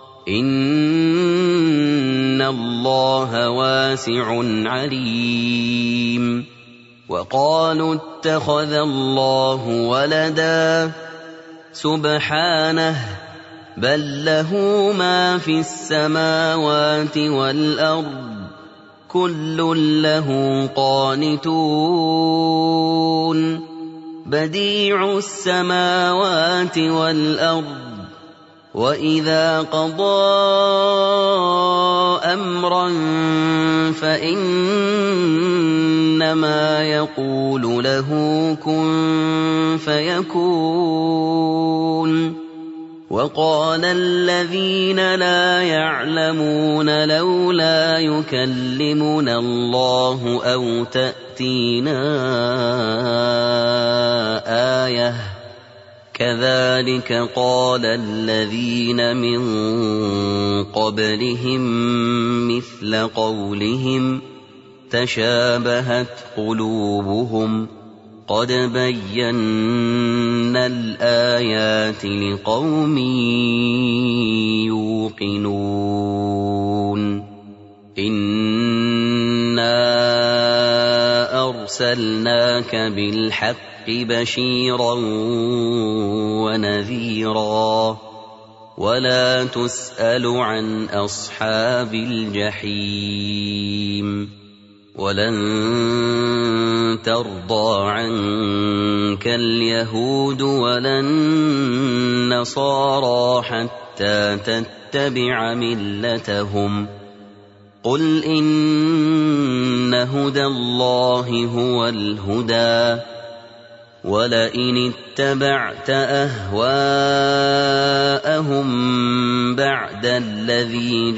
إِنَّ اللَّهَ وَاسِعٌ عَلِيمٌ. وَقَالُوا اتَّخَذَ اللَّهُ وَلَدًا، سُبْحَانَهُ، بَل لَّهُ مَا فِي السَّمَاوَاتِ وَالْأَرْضِ، كُلٌّ لَّهُ قَانِتُونَ. بَدِيعُ السَّمَاوَاتِ وَالْأَرْضِ، وَإِذَا قَضَىٰ أَمْرًا فَإِنَّمَا يَقُولُ لَهُ كُن فَيَكُونُ. وَقَالَ الَّذِينَ لَا يَعْلَمُونَ لَوْلَا يُكَلِّمُنَا اللَّهُ أَوْ تَأْتِينَا آيَةٌ ۗ كَذَٰلِكَ قَالَ الَّذِينَ مِن قَبْلِهِم مِّثْلَ قَوْلِهِمْ ۘ تَشَابَهَتْ قُلُوبُهُمْ ۗ قَدْ بَيَّنَّا الْآيَاتِ لِقَوْمٍ يُوقِنُونَ. إِنَّا أَرْسَلْنَاكَ بِالْحَقِّ بَشِيرًا وَنَذِيرًا، ولا تسأل عن أصحاب الجحيم ولن ترضى عنك اليهود ولا النصارى حتى تتبع ملتهم قل إن هدى الله هو الهدى ولئن اتبعت أهواءهم بعد الذي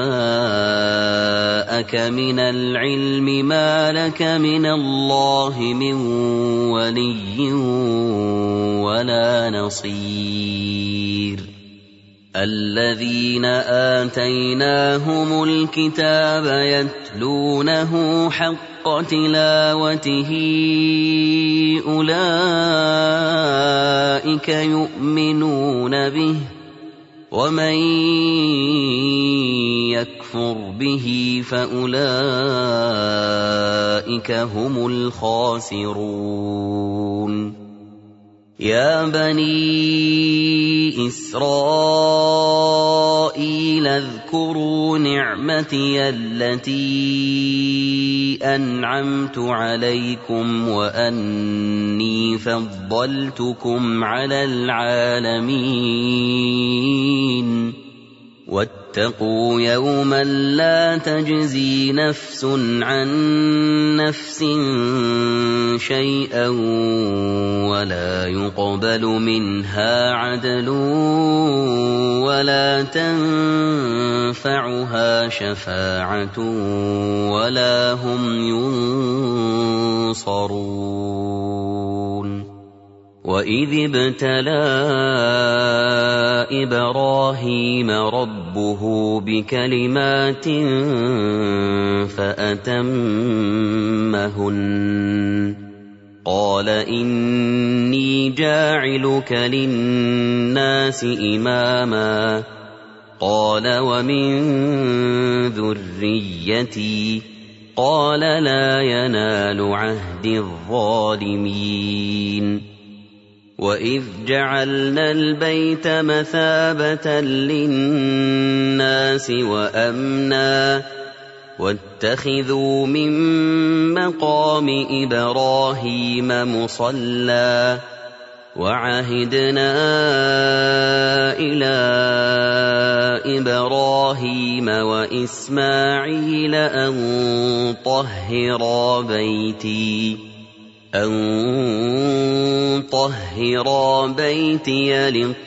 جاءك من العلم ما لك من الله من ولي ولا نصير الذين آتيناهم الكتاب يتلونه حق تلاوته أولئك يؤمنون به ومن يكفر به فأولئك هم الخاسرون يا بني إسرائيل اذكروا نعمتي التي أنعمت عليكم وأني فضلتكم على العالمين واتقوا يوما لا تجزي نفس عن نفس شيئا ولا يقبل منها عدل ولا تنفعها شفاعة ولا هم ينصرون وإذ ابتلى إبراهيم ربه بكلمات فأتمهن قال إني جاعلك للناس إماما قال ومن ذريتي قال لا ينال عهد الظالمين وإذ جعلنا البيت مثابة للناس وأمنا واتخذوا من مقام إبراهيم مصلى وعهدنا إلى إبراهيم وإسماعيل أن طهرا بيتي أن طهرا بيتي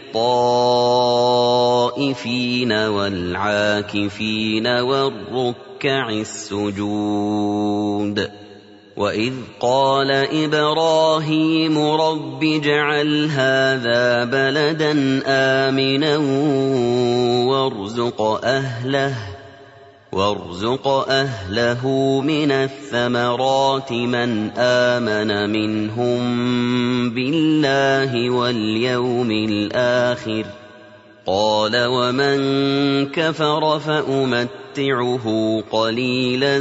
للطائفين والعاكفين والركع السجود وإذ قال إبراهيم رب اجعل هذا بلدا آمنا وارزق أهله وارزق أهله من الثمرات من آمن منهم بالله واليوم الآخر قال ومن كفر فأمتعه قليلا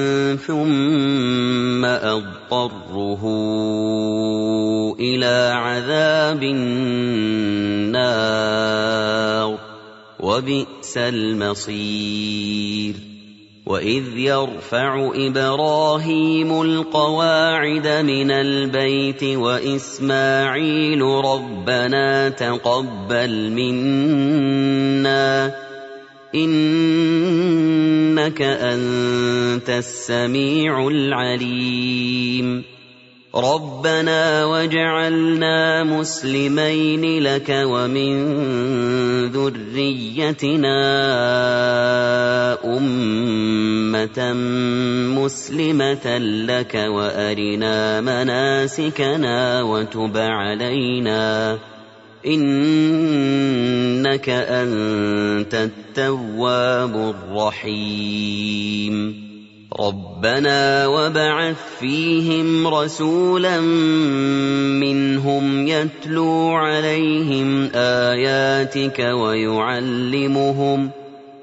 ثم أضطره إلى عذاب النار وبئس المصير وإذ يرفع إبراهيم القواعد من البيت وإسماعيل ربنا تقبل منا إنك أنت السميع العليم ربنا واجعلنا مسلمين لك ومن ذريتنا أمة مسلمة لك وأرنا مناسكنا وتب علينا إنك أنت التواب الرحيم ربنا وابعث فيهم رسولا منهم يتلو عليهم آياتك ويعلمهم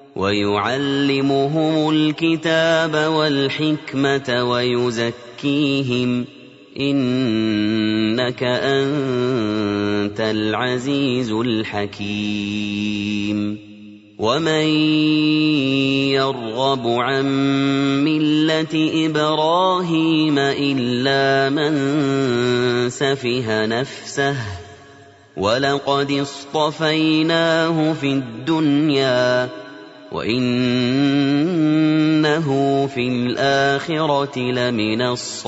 ويعلمهم الكتاب والحكمة ويزكيهم إنك أنت العزيز الحكيم ومن يرغب عن ملة إبراهيم إلا من سفه نفسه ولقد اصطفيناه في الدنيا وإنه في الآخرة لمن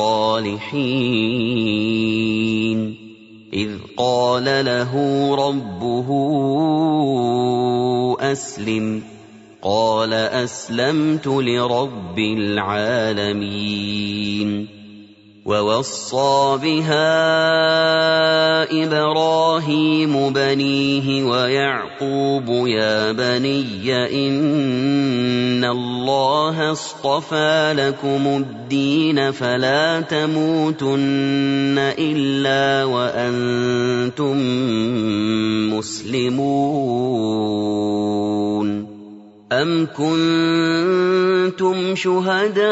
الصالحين إذ قال له ربه أسلم قال أسلمت لرب العالمين ووصى بها إبراهيم بنيه ويعقوب يا بني إن الله اصطفى لكم الدين فلا تموتن إلا وأنتم مسلمون أم كنتم شهداء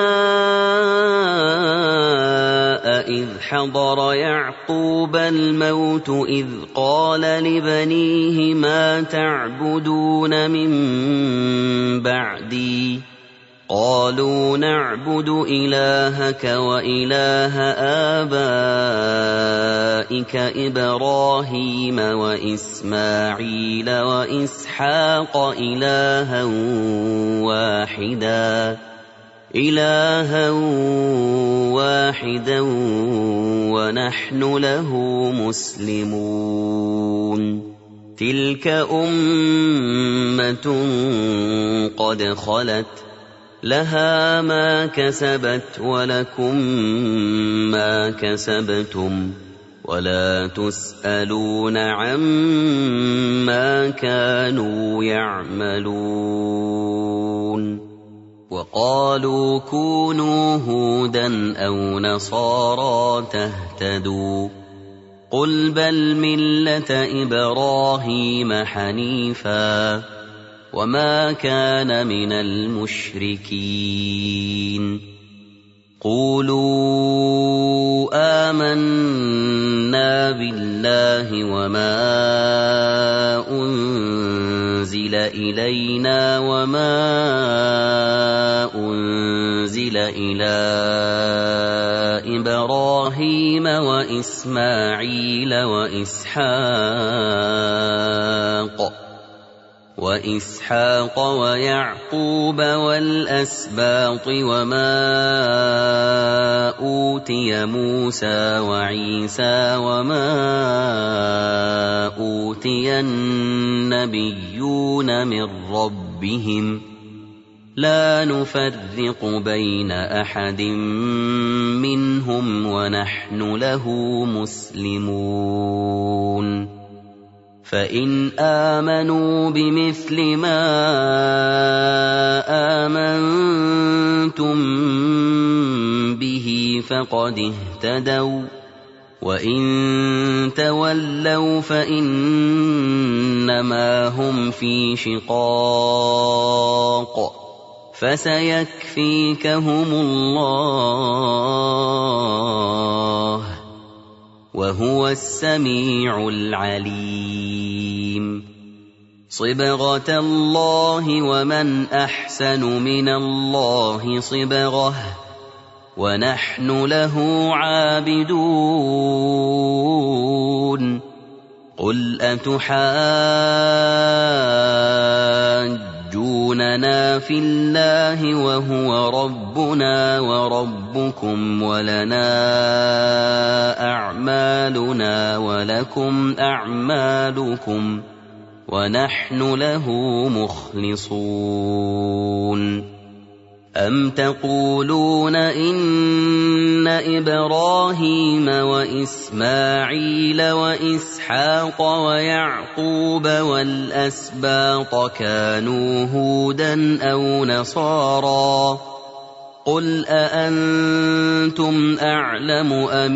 إذ حضر يعقوب الموت إذ قال لبنيه ما تعبدون من بعدي قالوا نعبد إلهك وإله آبائك إبراهيم وإسماعيل وإسحاق إلها واحدا إلها واحدا ونحن له مسلمون تلك أمة قد خلت لها ما كسبت ولكم ما كسبتم ولا تسألون عما كانوا يعملون وقالوا كونوا هودا أو نصارى تهتدوا قل بل ملة إبراهيم حنيفا وما كان من المشركين قولوا آمنا بالله وما أنزل إلينا وما أنزل إلى إبراهيم وإسماعيل وإسحاق وإسحاق ويعقوب والأسباط وما أوتي موسى وعيسى وما أوتي النبيون من ربهم لا نفرق بين أحد منهم ونحن له مسلمون فإن آمنوا بمثل ما آمنتم به فقد اهتدوا وإن تولوا فإنما هم في شقاق فسيكفيكهم الله وهو السميع العليم صبغة الله ومن أحسن من الله صبغة ونحن له عابدون قل أتحاجوننا في الله وهو ربنا وربكم ولنا أعمالنا ولكم أعمالكم ونحن له مخلصون أم تقولون إن إبراهيم وإسماعيل وإسحاق ويعقوب والأسباط كانوا هودا أو نصارى قل أأنتم أعلم أم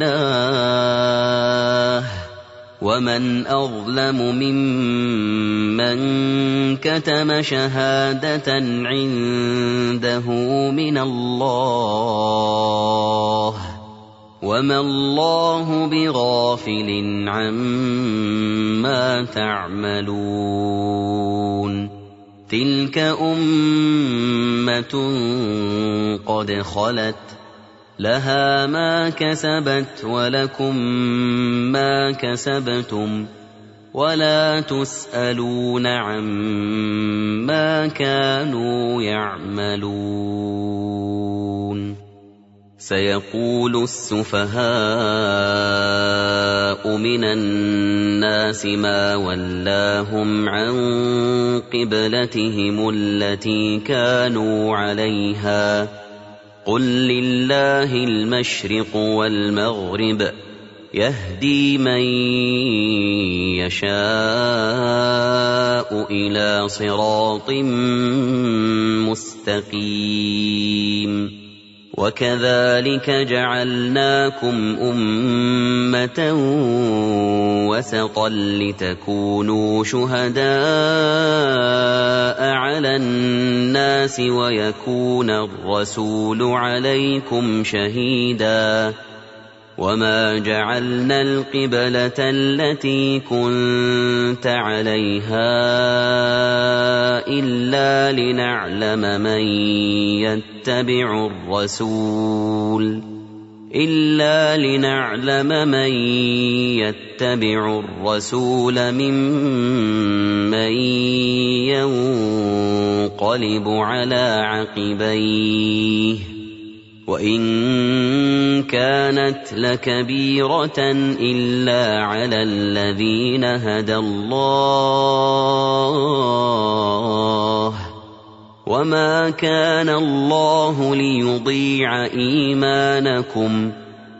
الله ومن أظلم ممن كتم شهادة عنده من الله وما الله بغافل عما تعملون تلك أمة قد خلت لها ما كسبت ولكم ما كسبتم ولا تسألون عما كانوا يعملون سيقول السفهاء من الناس ما ولاهم عن قبلتهم التي كانوا عليها قل لله المشرق والمغرب يهدي من يشاء إلى صراط مستقيم وكذلك جعلناكم أمة وسطا لتكونوا شهداء على الناس ويكون الرسول عليكم شهيدا وما جعلنا القبلة التي كنت عليها إلا لنعلم من يتبع الرسول إلا لنعلم من يتبع الرسول ممن ينقلب على عقبيه وإن كانت لكبيرة إلا على الذين هدى الله وما كان الله ليضيع إيمانكم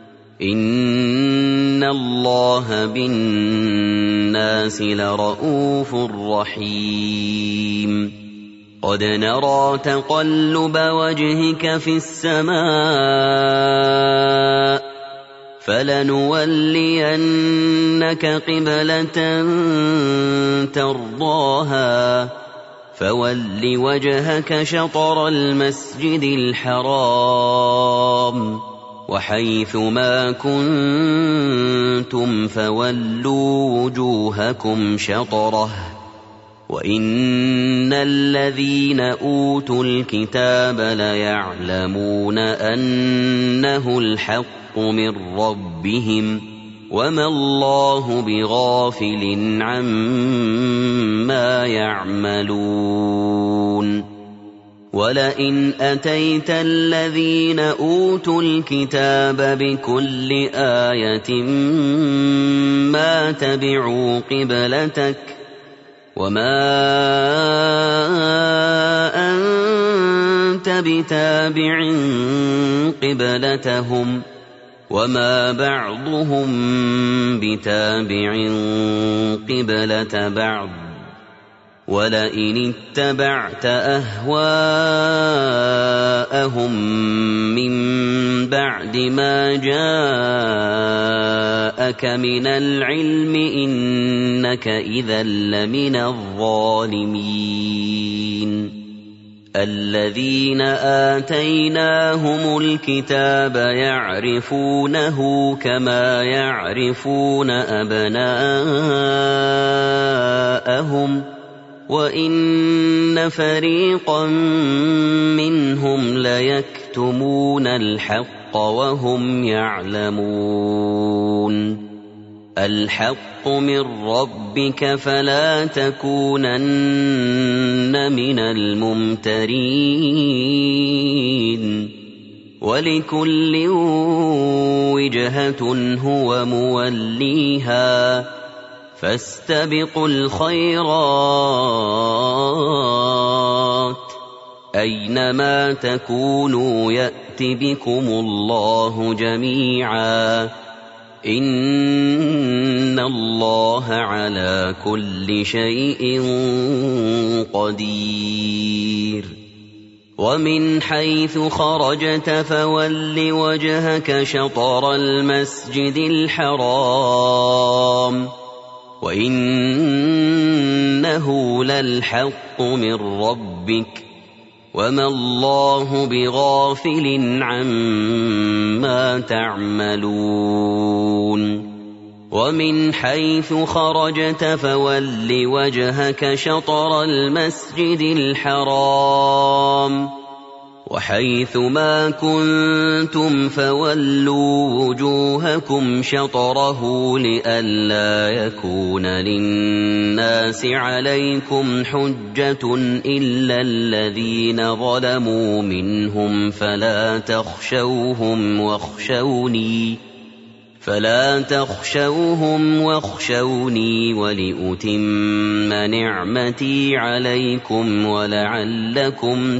إن الله بالناس لرءوف رحيم قد نرى تقلب وجهك في السماء فلنولينك قبلة ترضاها فول وجهك شطر المسجد الحرام وحيث ما كنتم فولوا وجوهكم شطره وإن الذين أوتوا الكتاب ليعلمون أنه الحق من ربهم وما الله بغافل عما يعملون ولئن أتيت الذين أوتوا الكتاب بكل آية ما تبعوا قبلتك وما أنت بتابع قبلتهم وما بعضهم بتابع قبلة بعض ولئن اتبعت أهواءهم من بعد ما جاءك من العلم إنك إذا لمن الظالمين الذين آتيناهم الكتاب يعرفونه كما يعرفون أبناءهم وإن فريقا منهم ليكتمون الحق وهم يعلمون الحق من ربك فلا تكونن من الممترين ولكل وجهة هو موليها فاستبقوا الخيرات أينما تكونوا يأت بكم الله جميعا إن الله على كل شيء قدير ومن حيث خرجت فول وجهك شطر المسجد الحرام وإنه للحق من ربك وما الله بغافل عما تعملون ومن حيث خرجت فول وجهك شطر المسجد الحرام وحيث ما كنتم فولوا وجوهكم شطره لئلا يكون للناس عليكم حجة إلا الذين ظلموا منهم فلا تخشوهم واخشوني فلا تخشوهم واخشوني ولأتم نعمتي عليكم ولعلكم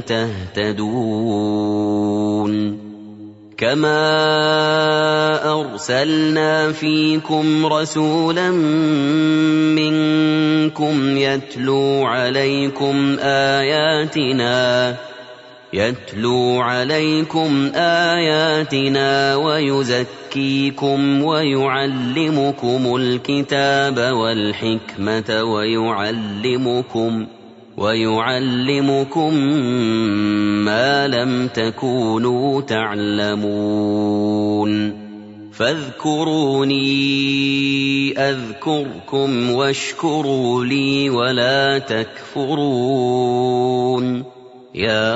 تهتدون كما أرسلنا فيكم رسولا منكم يتلو عليكم آياتنا يتلو عليكم آياتنا ويزكيكم ويعلمكم الكتاب والحكمة ويعلمكم ويعلمكم ما لم تكونوا تعلمون فاذكروني أذكركم واشكروا لي ولا تكفرون يا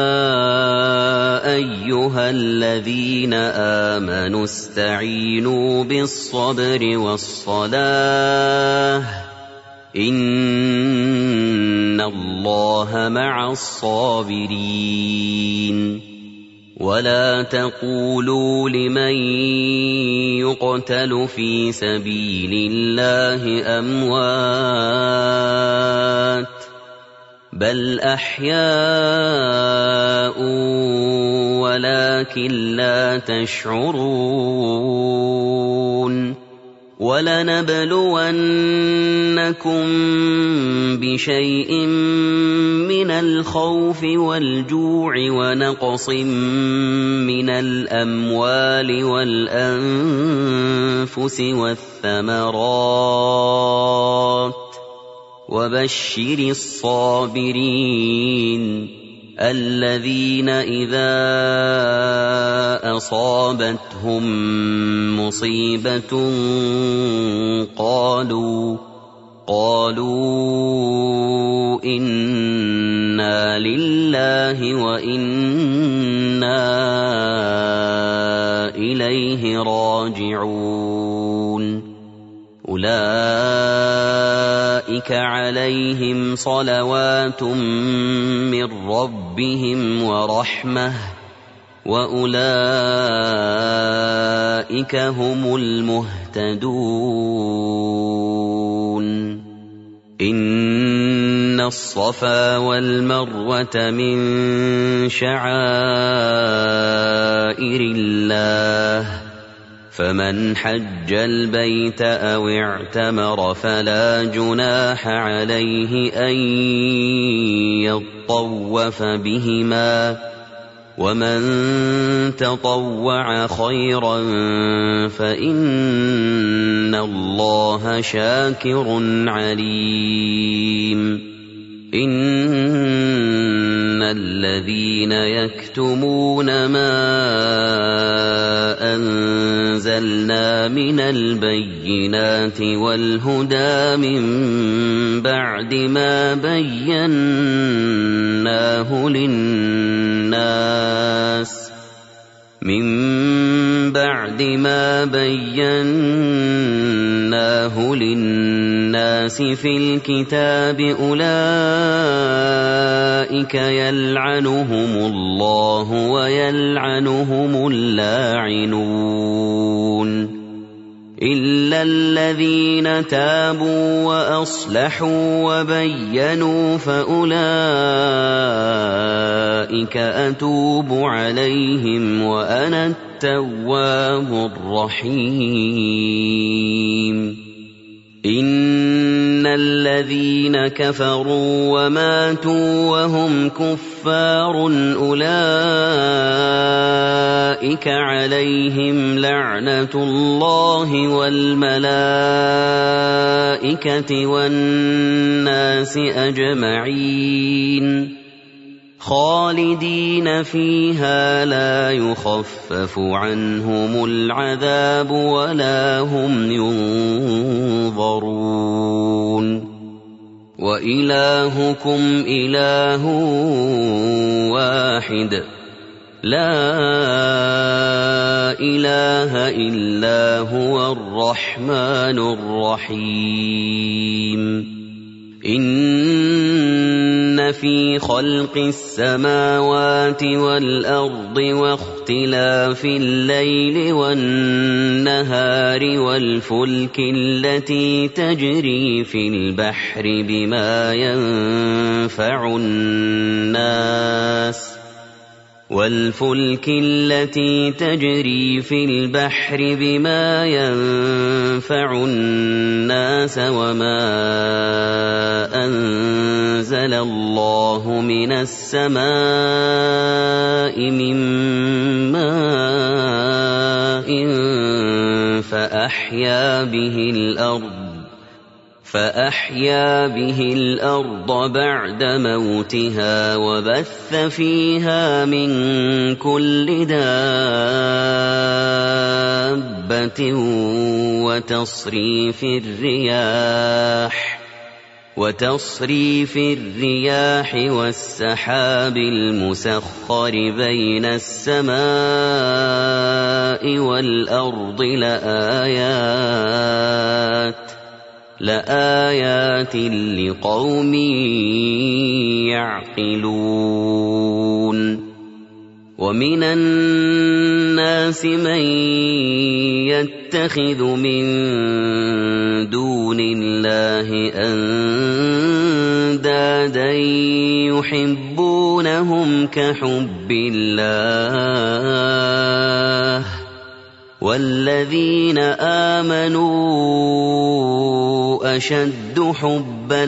أيها الذين آمنوا استعينوا بالصبر والصلاة إن الله مع الصابرين ولا تقولوا لمن يقتل في سبيل الله أموات بل أحياء ولكن لا تشعرون ولنبلونكم بشيء من الخوف والجوع ونقص من الأموال والأنفس والثمرات وبشر الصابرين الذين إذا أصابتهم مصيبة قالوا قالوا إنا لله وإنا إليه راجعون أولئك عليهم صلوات من ربهم ورحمة وأولئك هم المهتدون إن الصفا والمروة من شعائر الله فمن حج البيت أو اعتمر فلا جناح عليه أن يطوف بهما ومن تطوع خيرا فإن الله شاكر عليم إن الذين يكتمون ما أنزلنا من البينات والهدى من بعد ما بيناه للناس من بعد ما بيناه للناس في الكتاب أولئك يلعنهم الله ويلعنهم اللاعنون إلا الذين تابوا وأصلحوا وبينوا فأولئك أتوب عليهم وأنا التواب الرحيم إن الذين كفروا وماتوا وهم كفار أولئك عليهم لعنة الله والملائكة والناس أجمعين خالدين فيها لا يخفف عنهم العذاب ولا هم ينظرون وإلهكم إله واحد لا إله إلا هو الرحمن الرحيم إن في خلق السماوات والأرض واختلاف الليل والنهار والفلك التي تجري في البحر بما ينفع الناس والفلك التي تجري في البحر بما ينفع الناس وما أنزل الله من السماء من ماء فأحيا به الأرض فأحيا به الأرض بعد موتها وبث فيها من كل دابة وتصريف الرياح وتصريف الرياح والسحاب المسخر بين السماء والأرض لآيات لآيات لقوم يعقلون ومن الناس من يتخذ من دون الله أندادا يحبونهم كحب الله والذين آمنوا أشد حبا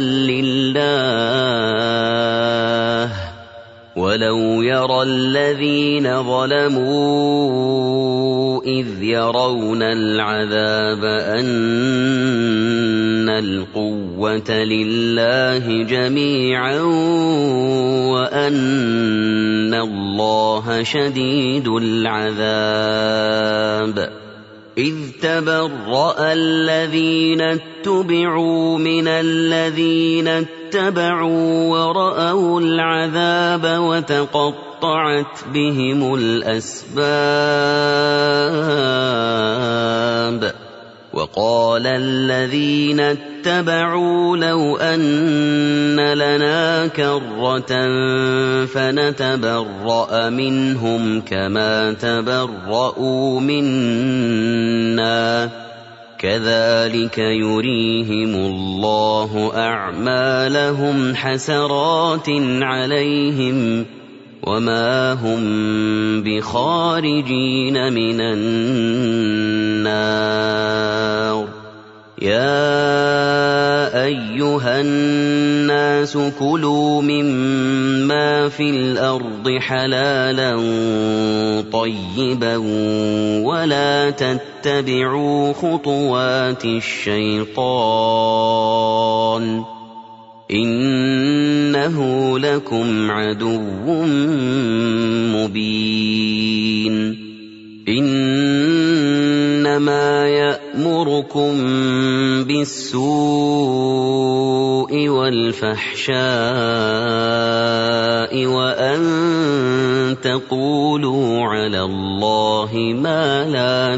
لله ولو يرى الذين ظلموا إذ يرون العذاب أن القوة لله جميعا وأن الله شديد العذاب إذ تبرأ الذين اتبعوا من الذين اتبعوا ورأوا العذاب وتقطعت بهم الأسباب وقال الذين اتبعوا لو أن لنا كرة فنتبرأ منهم كما تبرأوا منا كذلك يريهم الله أعمالهم حسرات عليهم وما هم بخارجين من النار يا أيها الناس كلوا مما في الأرض حلالا طيبا ولا تتبعوا خطوات الشيطان إنه لكم عدو مبين إنما يأمركم بالسوء والفحشاء وأن تقولوا على الله ما لا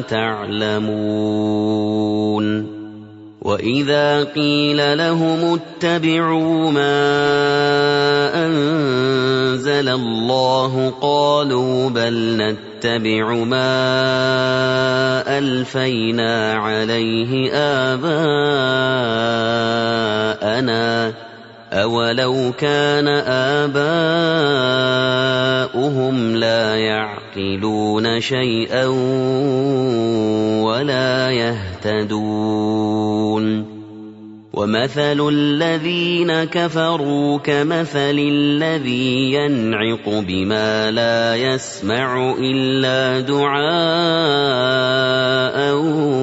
تعلمون وإذا قيل لهم اتبعوا ما أنزل الله قالوا بل نتبع ما ألفينا عليه آباءنا أولو كان آباؤهم لا يعقلون شيئا ولا يهتدون ومثل الذين كفروا كمثل الذي ينعق بما لا يسمع إلا دعاء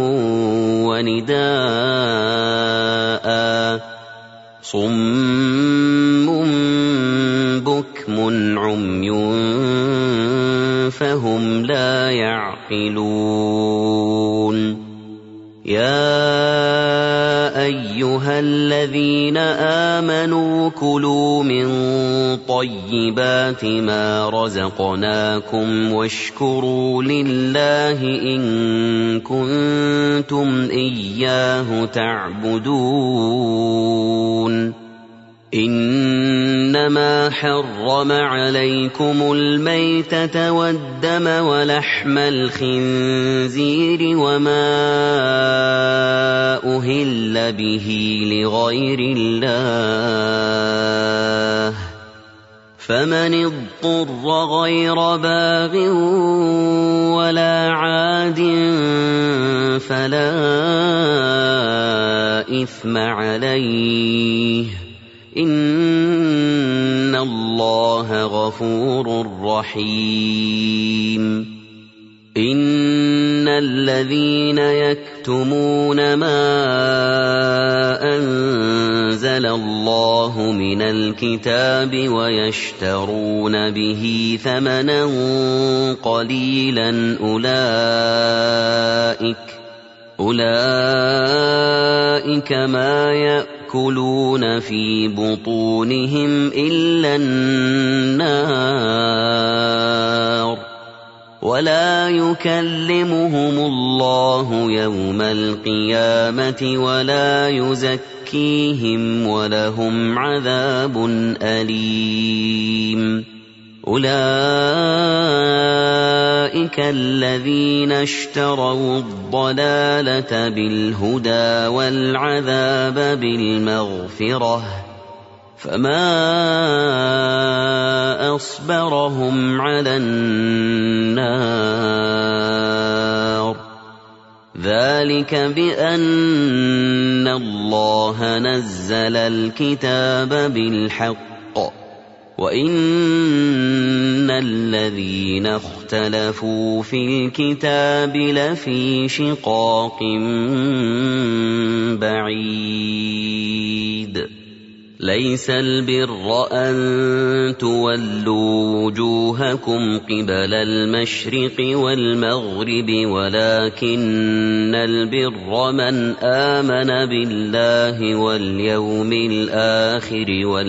ونداء صم بكم عمي فهم لا يعقلون يا أيها الذين آمنوا كلوا من طيبات ما رزقناكم واشكروا لله إن كنتم إياه تعبدون إنما حرم عليكم الميتة والدم ولحم الخنزير وما أهل به لغير الله فمن اضطر غير باغ ولا عاد فلا إثم عليه إن الله غفور رحيم إن الذين يكتمون ما أنزل الله من الكتاب ويشترون به ثمنا قليلا أولئك أولئك ما يأكلون في بطونهم إلا النار ولا يكلمهم الله يوم القيامة ولا يزكيهم ولهم عذاب أليم أولئك الذين اشتروا الضلالة بالهدى والعذاب بالمغفرة فما أصبرهم على النار ذلك بأن الله نزل الكتاب بالحق وإن الذين اختلفوا في الكتاب لفي شقاق بعيد ليس البر أن تولوا وجوهكم قبل المشرق والمغرب ولكن البر من آمن بالله واليوم الآخر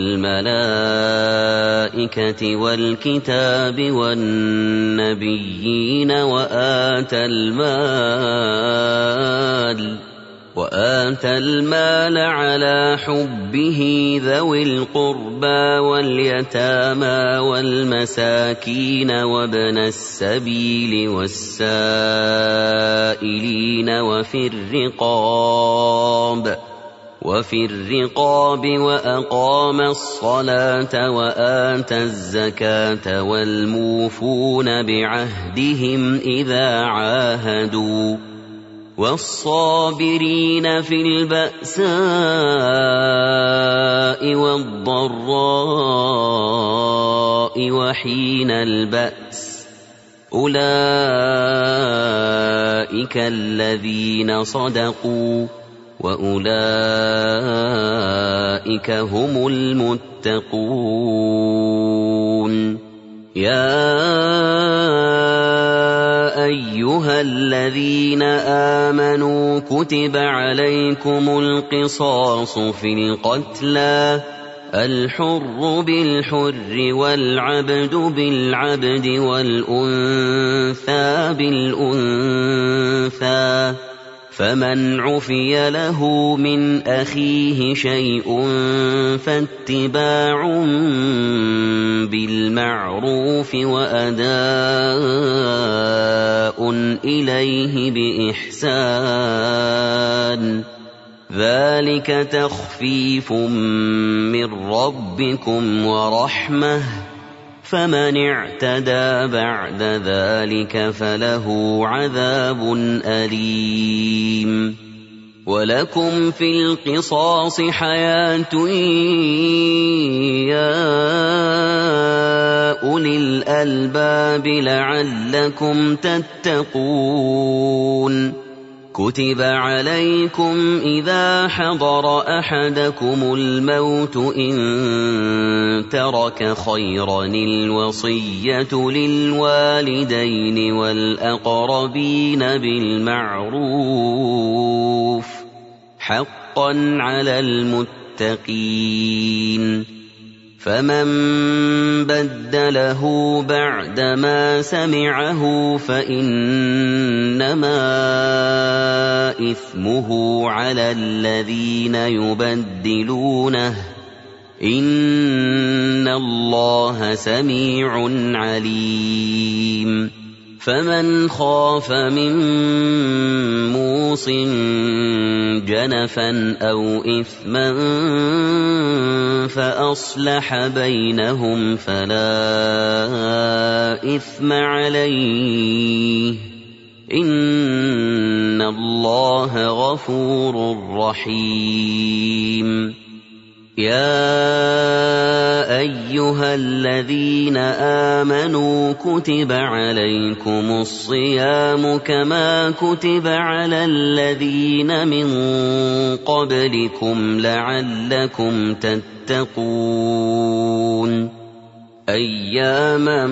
والملائكة والكتاب والنبيين وآتى المال وآتى المال على حبه ذوي القربى واليتامى والمساكين وابن السبيل والسائلين وفي الرقاب وفي الرقاب وأقام الصلاة وآتى الزكاة والموفون بعهدهم إذا عاهدوا والصابرين في البأساء والضراء وحين البأس أولئك الذين صدقوا وأولئك هم المتقون يا أيها الذين آمنوا كتب عليكم القصاص في القتلى الحر بالحر والعبد بالعبد والأنثى بالأنثى فمن عفي له من أخيه شيء فاتباع بالمعروف وأداء إليه بإحسان ذلك تخفيف من ربكم ورحمة فمن اعتدى بعد ذلك فله عذاب أليم ولكم في القصاص حياة يا أولي الألباب لعلكم تتقون كتب عليكم إذا حضر أحدكم الموت إن ترك خيرا الوصية للوالدين والأقربين بالمعروف حقا على المتقين فمن بدله بعدما سمعه فإنما إثمه على الذين يبدلونه إن الله سميع عليم فمن خاف من موص جنفا أو إثما فأصلح بينهم فلا إثم عليه إن الله غفور رحيم يا أيها الذين آمنوا كتب عليكم الصيام كما كتب على الذين من قبلكم لعلكم تتقون أياما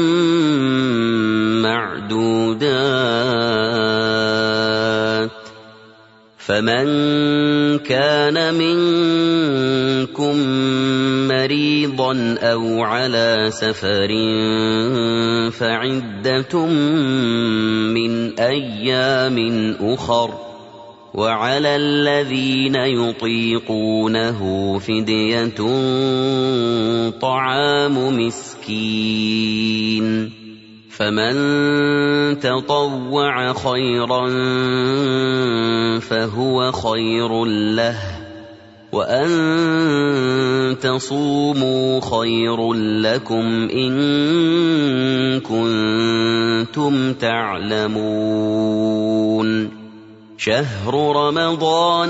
معدودات فمن كان منكم مريضا أو على سفر فعدة من أيام أخر وعلى الذين يطيقونه فدية طعام مسكين فمن تطوع خيرا فهو خير له وأن تصوموا خير لكم إن كنتم تعلمون شهر رمضان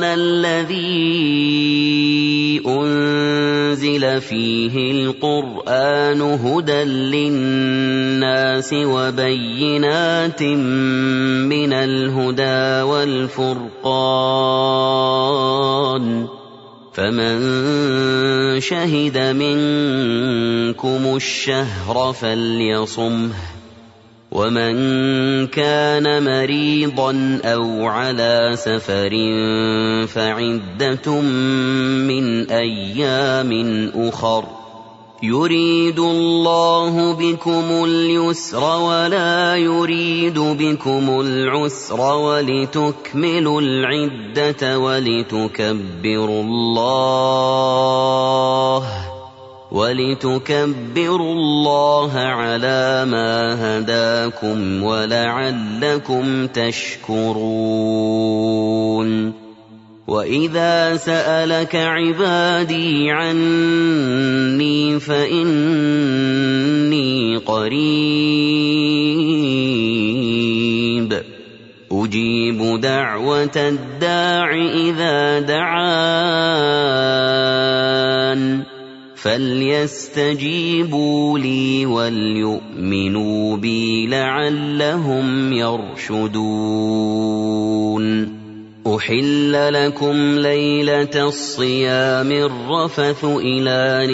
الذي أنزل فيه القرآن هدى للناس وبينات من الهدى والفرقان فمن شهد منكم الشهر فليصمه ومن كان مريضا أو على سفر فعدة من أيام أخر يريد الله بكم اليسر ولا يريد بكم العسر ولتكملوا العدة ولتكبروا الله ولتكبروا الله على ما هداكم ولعلكم تشكرون وإذا سألك عبادي عني فإني قريب أجيب دعوة الداع إذا دعان فليستجيبوا لي وليؤمنوا بي لعلهم يرشدون أحل لكم ليلة الصيام الرفث إلى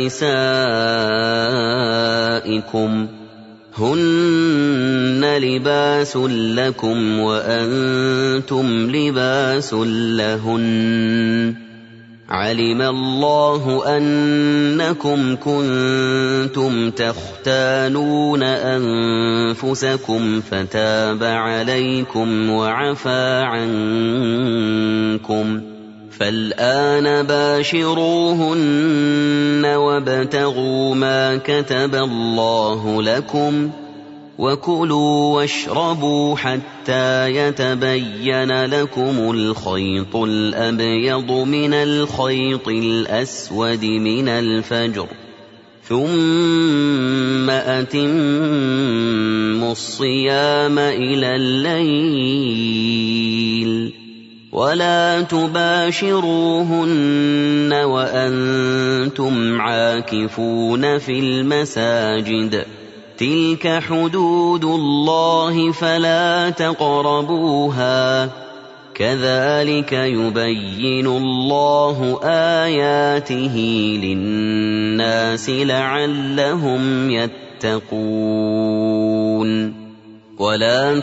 نسائكم هن لباس لكم وأنتم لباس لهن علم الله أنكم كنتم تختانون أنفسكم فتاب عليكم وعفى عنكم فالآن باشروهن وابتغوا ما كتب الله لكم وكلوا واشربوا حتى يتبين لكم الخيط الأبيض من الخيط الأسود من الفجر ثم أتموا الصيام إلى الليل ولا تباشروهن وأنتم عاكفون في المساجد تلك حدود الله فلا تقربوها كذلك يبين الله آياته للناس لعلهم يتقون ولا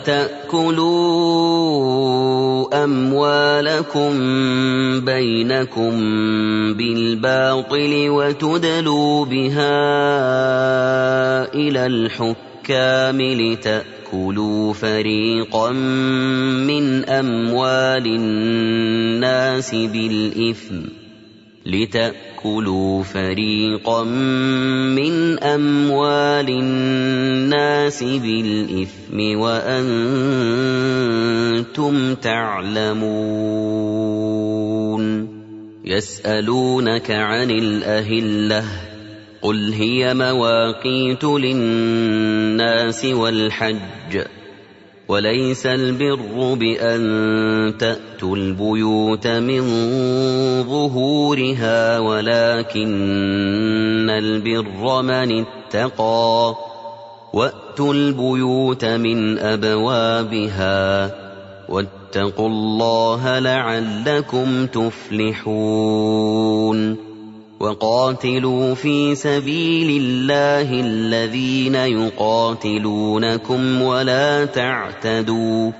تأكلوا أموالكم بينكم بالباطل وتدلوا بها إلى الحكام لتأكلوا فريقا من أموال الناس بالإثم لتأكلوا فريقا من أموال الناس بالإثم وأنتم تعلمون يسألونك عن الأهلة قل هي مواقيت للناس والحج وليس البر بأن تأتوا البيوت من ظهورها ولكن البر من اتقى وأتوا البيوت من أبوابها واتقوا الله لعلكم تفلحون وقاتلوا في سبيل الله الذين يقاتلونكم ولا تعتدوا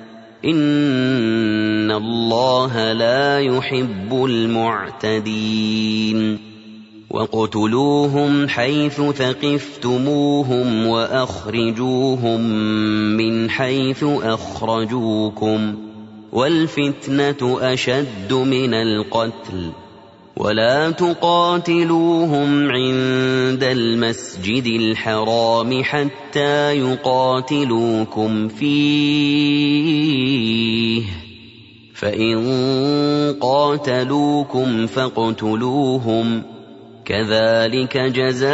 إن الله لا يحب المعتدين وَاقْتُلُوهُمْ حَيْثُ ثَقِفْتُمُوهُمْ وَأَخْرِجُوهُمْ مِنْ حَيْثُ أَخْرَجُوكُمْ وَالْفِتْنَةُ أَشَدُّ مِنَ الْقَتْلِ وَلَا تُقَاتِلُوهُمْ عِندَ الْمَسْجِدِ الْحَرَامِ حَتَّى يُقَاتِلُوكُمْ فِيهِ فَإِن قَاتَلُوكُمْ فَاقْتُلُوهُمْ كَذَلِكَ جَزَاءُ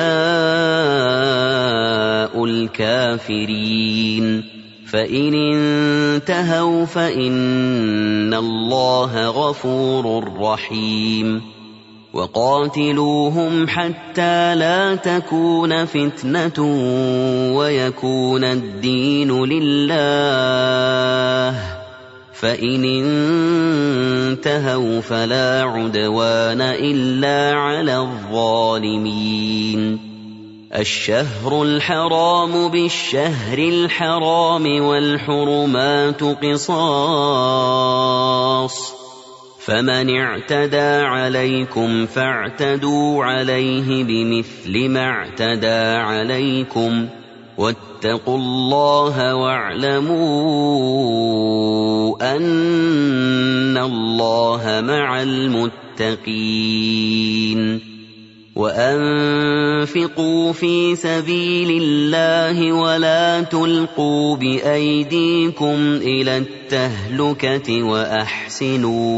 الْكَافِرِينَ فَإِنِ انتهوا فَإِنَّ اللَّهَ غَفُورٌ رَّحِيمٌ وَقَاتِلُوهُمْ حَتَّى لَا تَكُونَ فِتْنَةٌ وَيَكُونَ الدِّينُ لِلَّهِ فَإِنِ انتهوا فَلَا عُدْوَانَ إِلَّا عَلَى الظَّالِمِينَ الشهر الحرام بالشهر الحرام والحرمات قصاص فمن اعتدى عليكم فاعتدوا عليه بمثل ما اعتدى عليكم واتقوا الله واعلموا أن الله مع المتقين وأنفقوا في سبيل الله ولا تلقوا بأيديكم إلى التهلكة وأحسنوا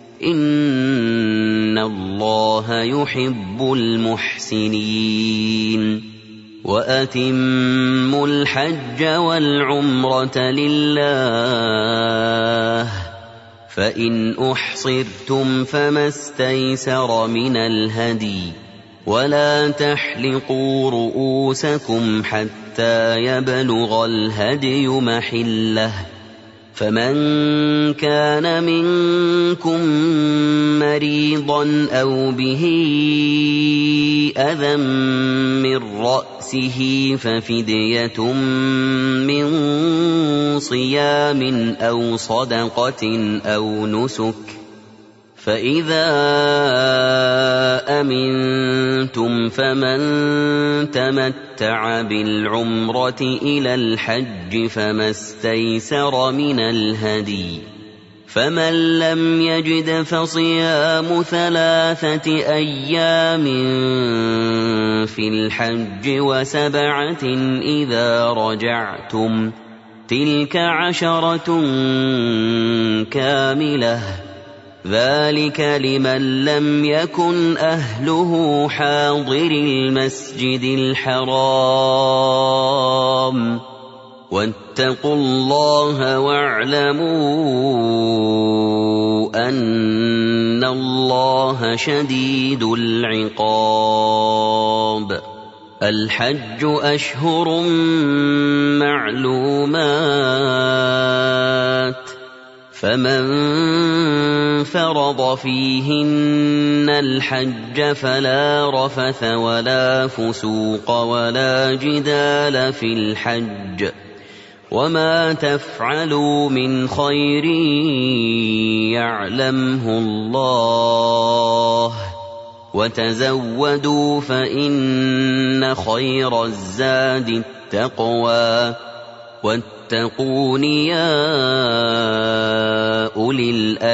إن الله يحب المحسنين وأتموا الحج والعمرة لله فإن أحصرتم فما استيسر من الهدي ولا تحلقوا رؤوسكم حتى يبلغ الهدي محله فمن كان منكم مريضا أو به أذى من رأسه ففدية من صيام أو صدقة أو نسك فإذا أمنتم فمن تمتع بالعمرة إلى الحج فما استيسر من الهدي فمن لم يجد فصيام ثلاثة أيام في الحج وسبعة إذا رجعتم تلك عشرة كاملة ذلك لمن لم يكن أهله حاضر المسجد الحرام واتقوا الله واعلموا أن الله شديد العقاب الحج أشهر معلومات فمن فرض فيهن الحج فلا رفث ولا فسوق ولا جدال في الحج وما تفعلوا من خير يعلمه الله وتزودوا فإن خير الزاد التقوى واتقون يا أولي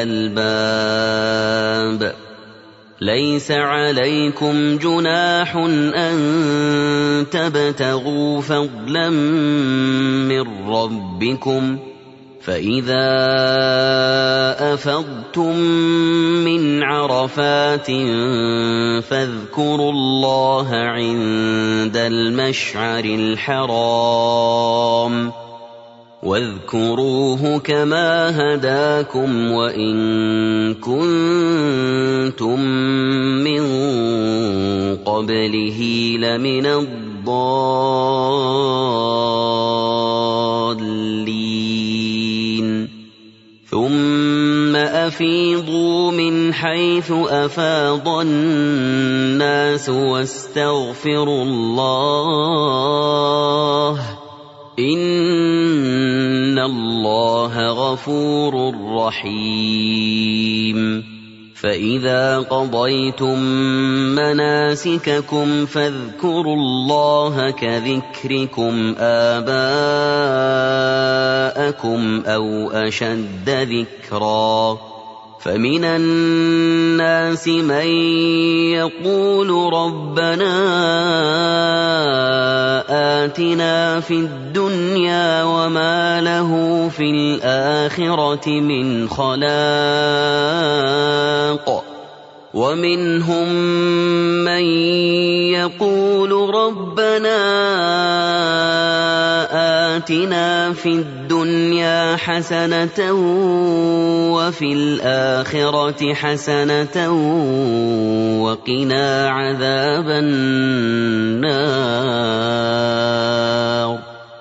الألباب ليس عليكم جناح أن تبتغوا فضلا من ربكم فإذا أفضتم من عرفات فاذكروا الله عند المشعر الحرام واذكروه كما هداكم وإن كنتم من قبله لمن الضالين ثم أفيضوا من حيث أفاض الناس واستغفروا الله إن الله غفور رحيم فإذا قضيتم مناسككم فاذكروا الله كذكركم آباءكم أو أشد ذكرا فمن الناس من يقول ربنا آتنا في الدنيا وما له في الآخرة من خلاق ومنهم من يقول ربنا آتنا في الدنيا حسنة وفي الآخرة حسنة وقنا عذاب النار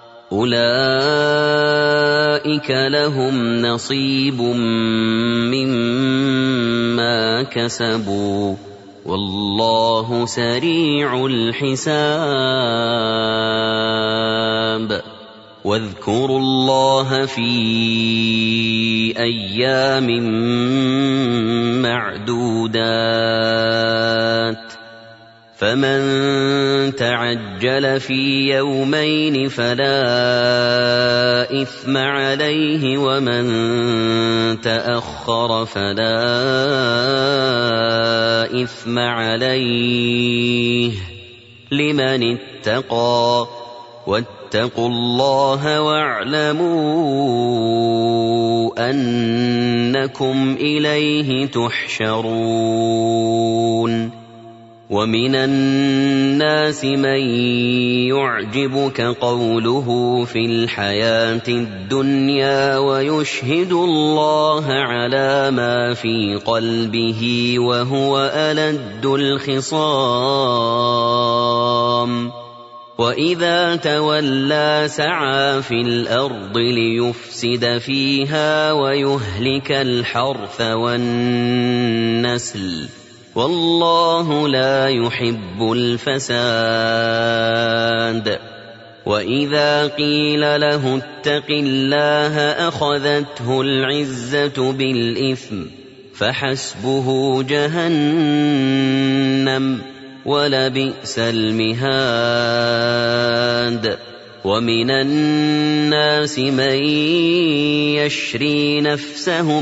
أولئك لهم نصيب مما كسبوا والله سريع الحساب واذكروا الله في أيام معدودات فمن تعجل في يومين فلا إثم عليه ومن تأخر فلا إثم عليه لمن اتقى واتقوا الله واعلموا أنكم إليه تحشرون ومن الناس من يعجبك قوله في الحياة الدنيا ويشهد الله على ما في قلبه وهو ألد الخصام وإذا تولى سعى في الأرض ليفسد فيها ويهلك الحرث والنسل والله لا يحب الفساد وإذا قيل له اتق الله أخذته العزة بالإثم فحسبه جهنم ولبئس المهاد ومن الناس من يشري نفسه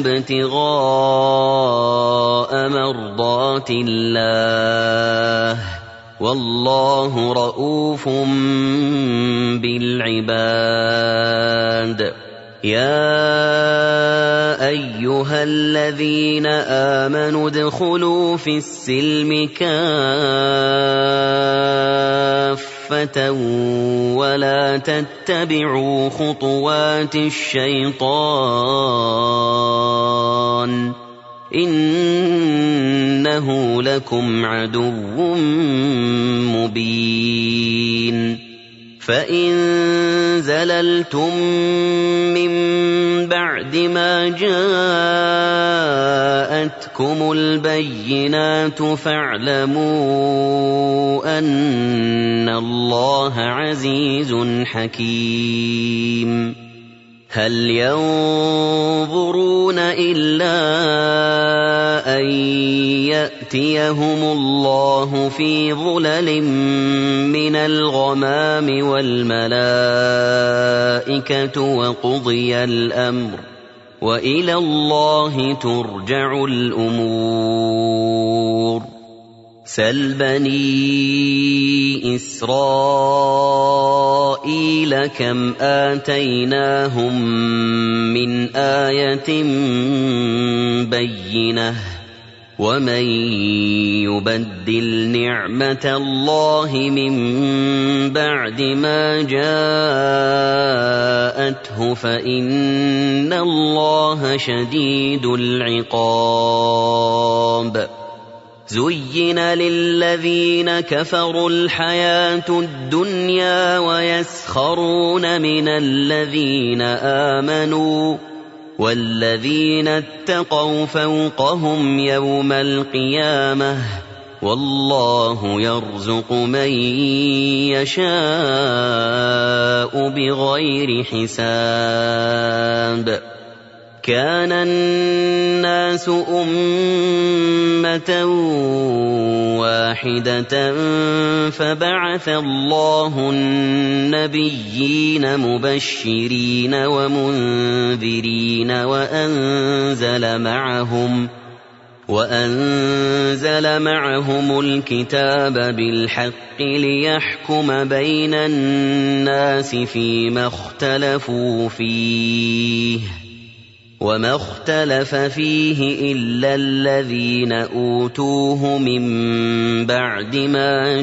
ابتغاء مرضات الله والله رؤوف بالعباد يا أيها الذين آمنوا ادخلوا في السلم كافة ولا تتبعوا خطوات الشيطان إنه لكم عدو مبين فإن زللتم من بعد ما جاءتكم البينات فاعلموا أن الله عزيز حكيم. هل ينظرون إلا أن يأتيهم الله في ظلل من الغمام والملائكة وقضي الأمر وإلى الله ترجع الأمور. سل بني إسرائيل كم آتيناهم من آية بينة ومن يبدل نعمة الله من بعد ما جاءته فإن الله شديد العقاب. زين للذين كفروا الحياة الدنيا ويسخرون من الذين آمنوا والذين اتقوا فوقهم يوم القيامة والله يرزق من يشاء بغير حساب. كان الناس أمة واحدة فبعث الله النبيين مبشرين ومنذرين وأنزل معهم وأنزل معهم الكتاب بالحق ليحكم بين الناس فيما اختلفوا فيه وما اختلف فيه إلا الذين أوتوه من بعد ما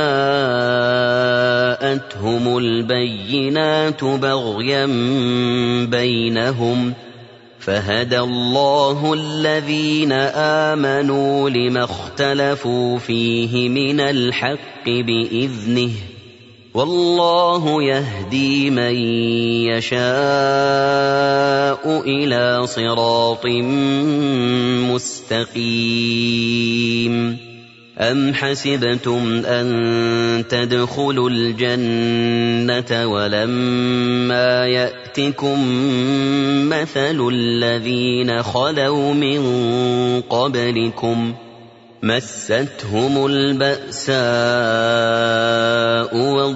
جاءتهم البينات بغيا بينهم فهدى الله الذين آمنوا لما اختلفوا فيه من الحق بإذنه والله يهدي من يشاء إلى صراط مستقيم. أم حسبتم أن تدخلوا الجنة ولما يأتكم مثل الذين خلوا من قبلكم مستهم البأساء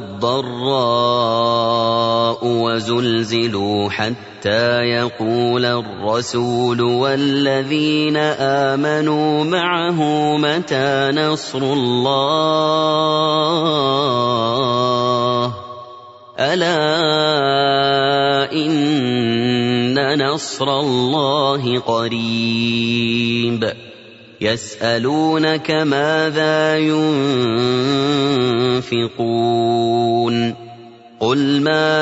والضراء وزلزلوا حتى يقول الرسول والذين آمنوا معه متى نصر الله ألا إن نصر الله قريب. يسألونك ماذا ينفقون قل ما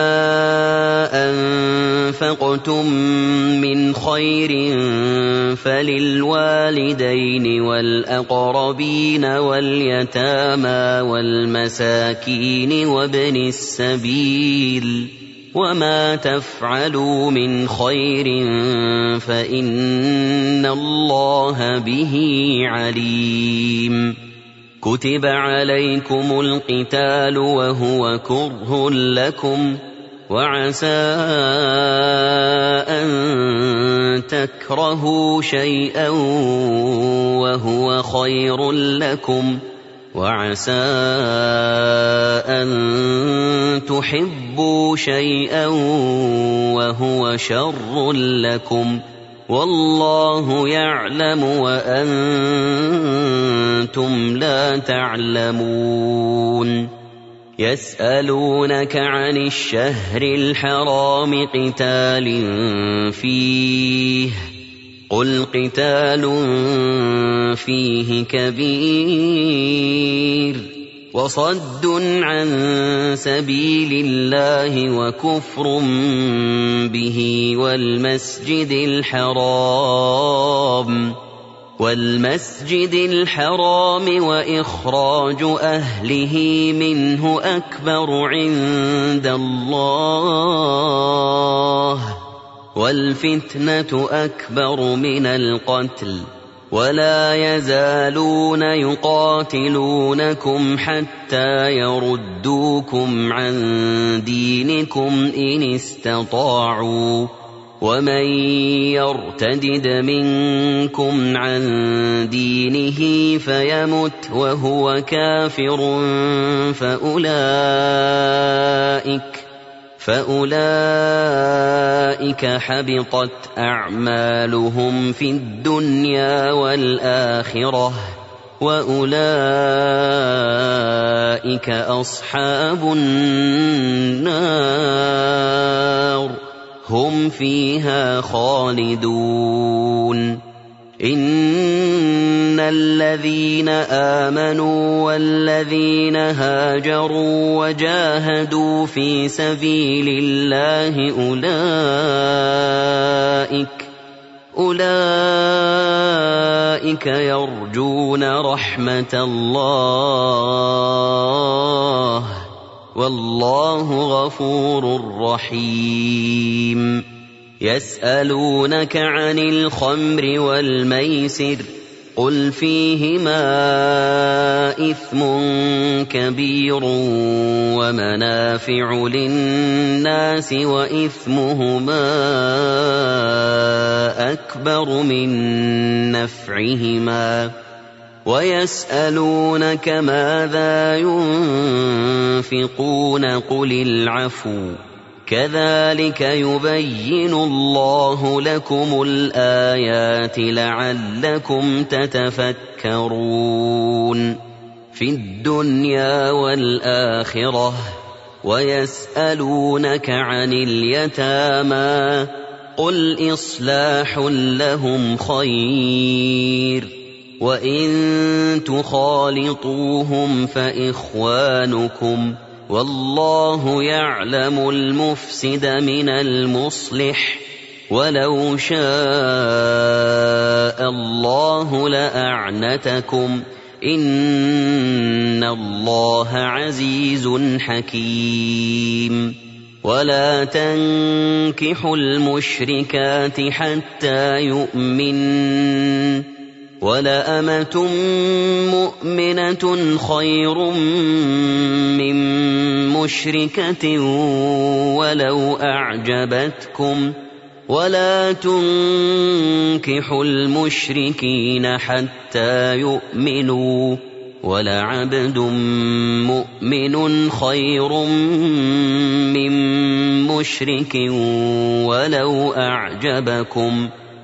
أنفقتم من خير فللوالدين والأقربين واليتامى والمساكين وابن السبيل وما تفعلوا من خير فإن الله به عليم. كتب عليكم القتال وهو كره لكم وعسى أن تكرهوا شيئا وهو خير لكم وعسى أن تحبوا شيئا وهو شر لكم والله يعلم وأنتم لا تعلمون. يسألونك عن الشهر الحرام قتال فيه قل قتال فيه كبير وصد عن سبيل الله وكفر به والمسجد الحرام والمسجد الحرام وإخراج أهله منه أكبر عند الله والفتنة أكبر من القتل ولا يزالون يقاتلونكم حتى يردوكم عن دينكم إن استطاعوا ومن يرتدد منكم عن دينه فيمت وهو كافر فأولئك فأولئك حبطت أعمالهم في الدنيا والآخرة وأولئك أصحاب النار هم فيها خالدون إن الذين آمنوا والذين هاجروا وجاهدوا في سبيل الله أولئك أولئك يرجون رحمة الله والله غفور رحيم يسألونك عن الخمر والميسر قل فيهما إثم كبير ومنافع للناس وإثمهما أكبر من نفعهما ويسألونك ماذا ينفقون قل العفو كذلك يبين الله لكم الآيات لعلكم تتفكرون في الدنيا والآخرة ويسألونك عن اليتامى قل إصلاح لهم خير وإن تخالطوهم فإخوانكم والله يعلم المفسد من المصلح ولو شاء الله لأعنتكم إن الله عزيز حكيم ولا تنكحوا المشركات حتى يؤمنن ولأمة مؤمنة خير من مشركة ولو أعجبتكم ولا تنكحوا المشركين حتى يؤمنوا ولعبد مؤمن خير من مشرك ولو أعجبكم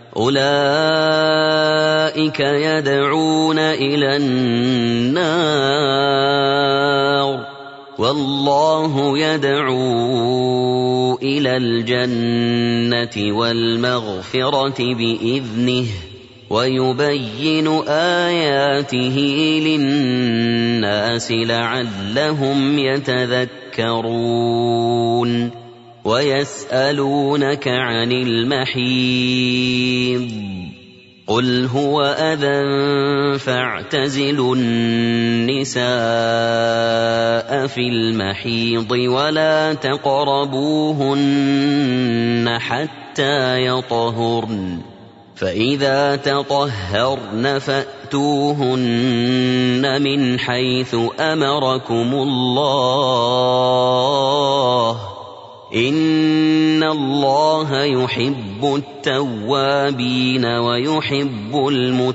أولئك يدعون إلى النار والله يدعو إلى الجنة والمغفرة بإذنه ويبين آياته للناس لعلهم يتذكرون ويسألونك عن المحيض قل هو أذى فاعتزلوا النساء في المحيض ولا تقربوهن حتى يطهرن فإذا تطهرن فأتوهن من حيث أمركم الله إن الله يحب التوابين ويحب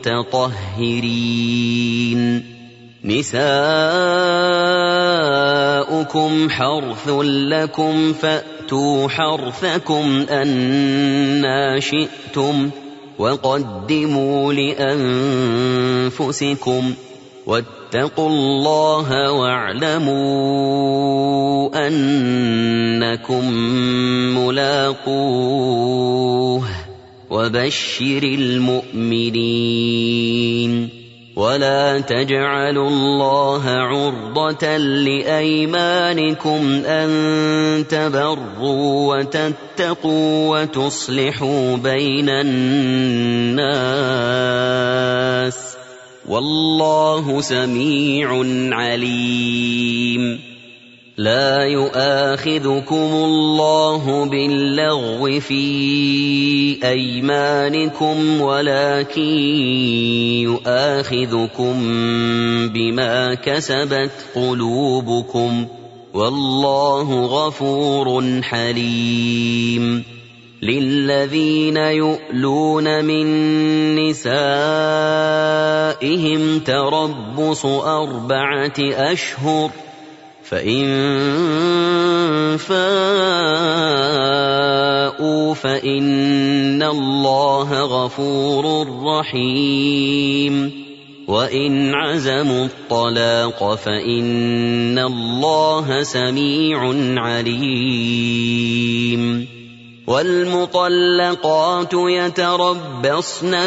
المتطهرين نساؤكم حرث لكم فأتوا حرثكم أنى شئتم وقدموا لأنفسكم واتقوا الله واعلموا أنكم ملاقوه وبشر المؤمنين ولا تجعلوا الله عرضة لأيمانكم أن تبروا وتتقوا وتصلحوا بين الناس والله سميع عليم. لا يؤاخذكم الله باللغو في أيمانكم ولكن يؤاخذكم بما كسبت قلوبكم والله غفور حليم. للذين يؤلون من نسائهم تربص أربعة أشهر فإن فاءوا فإن الله غفور رحيم. وإن عزموا الطلاق فإن الله سميع عليم. والمطلقات يتربصن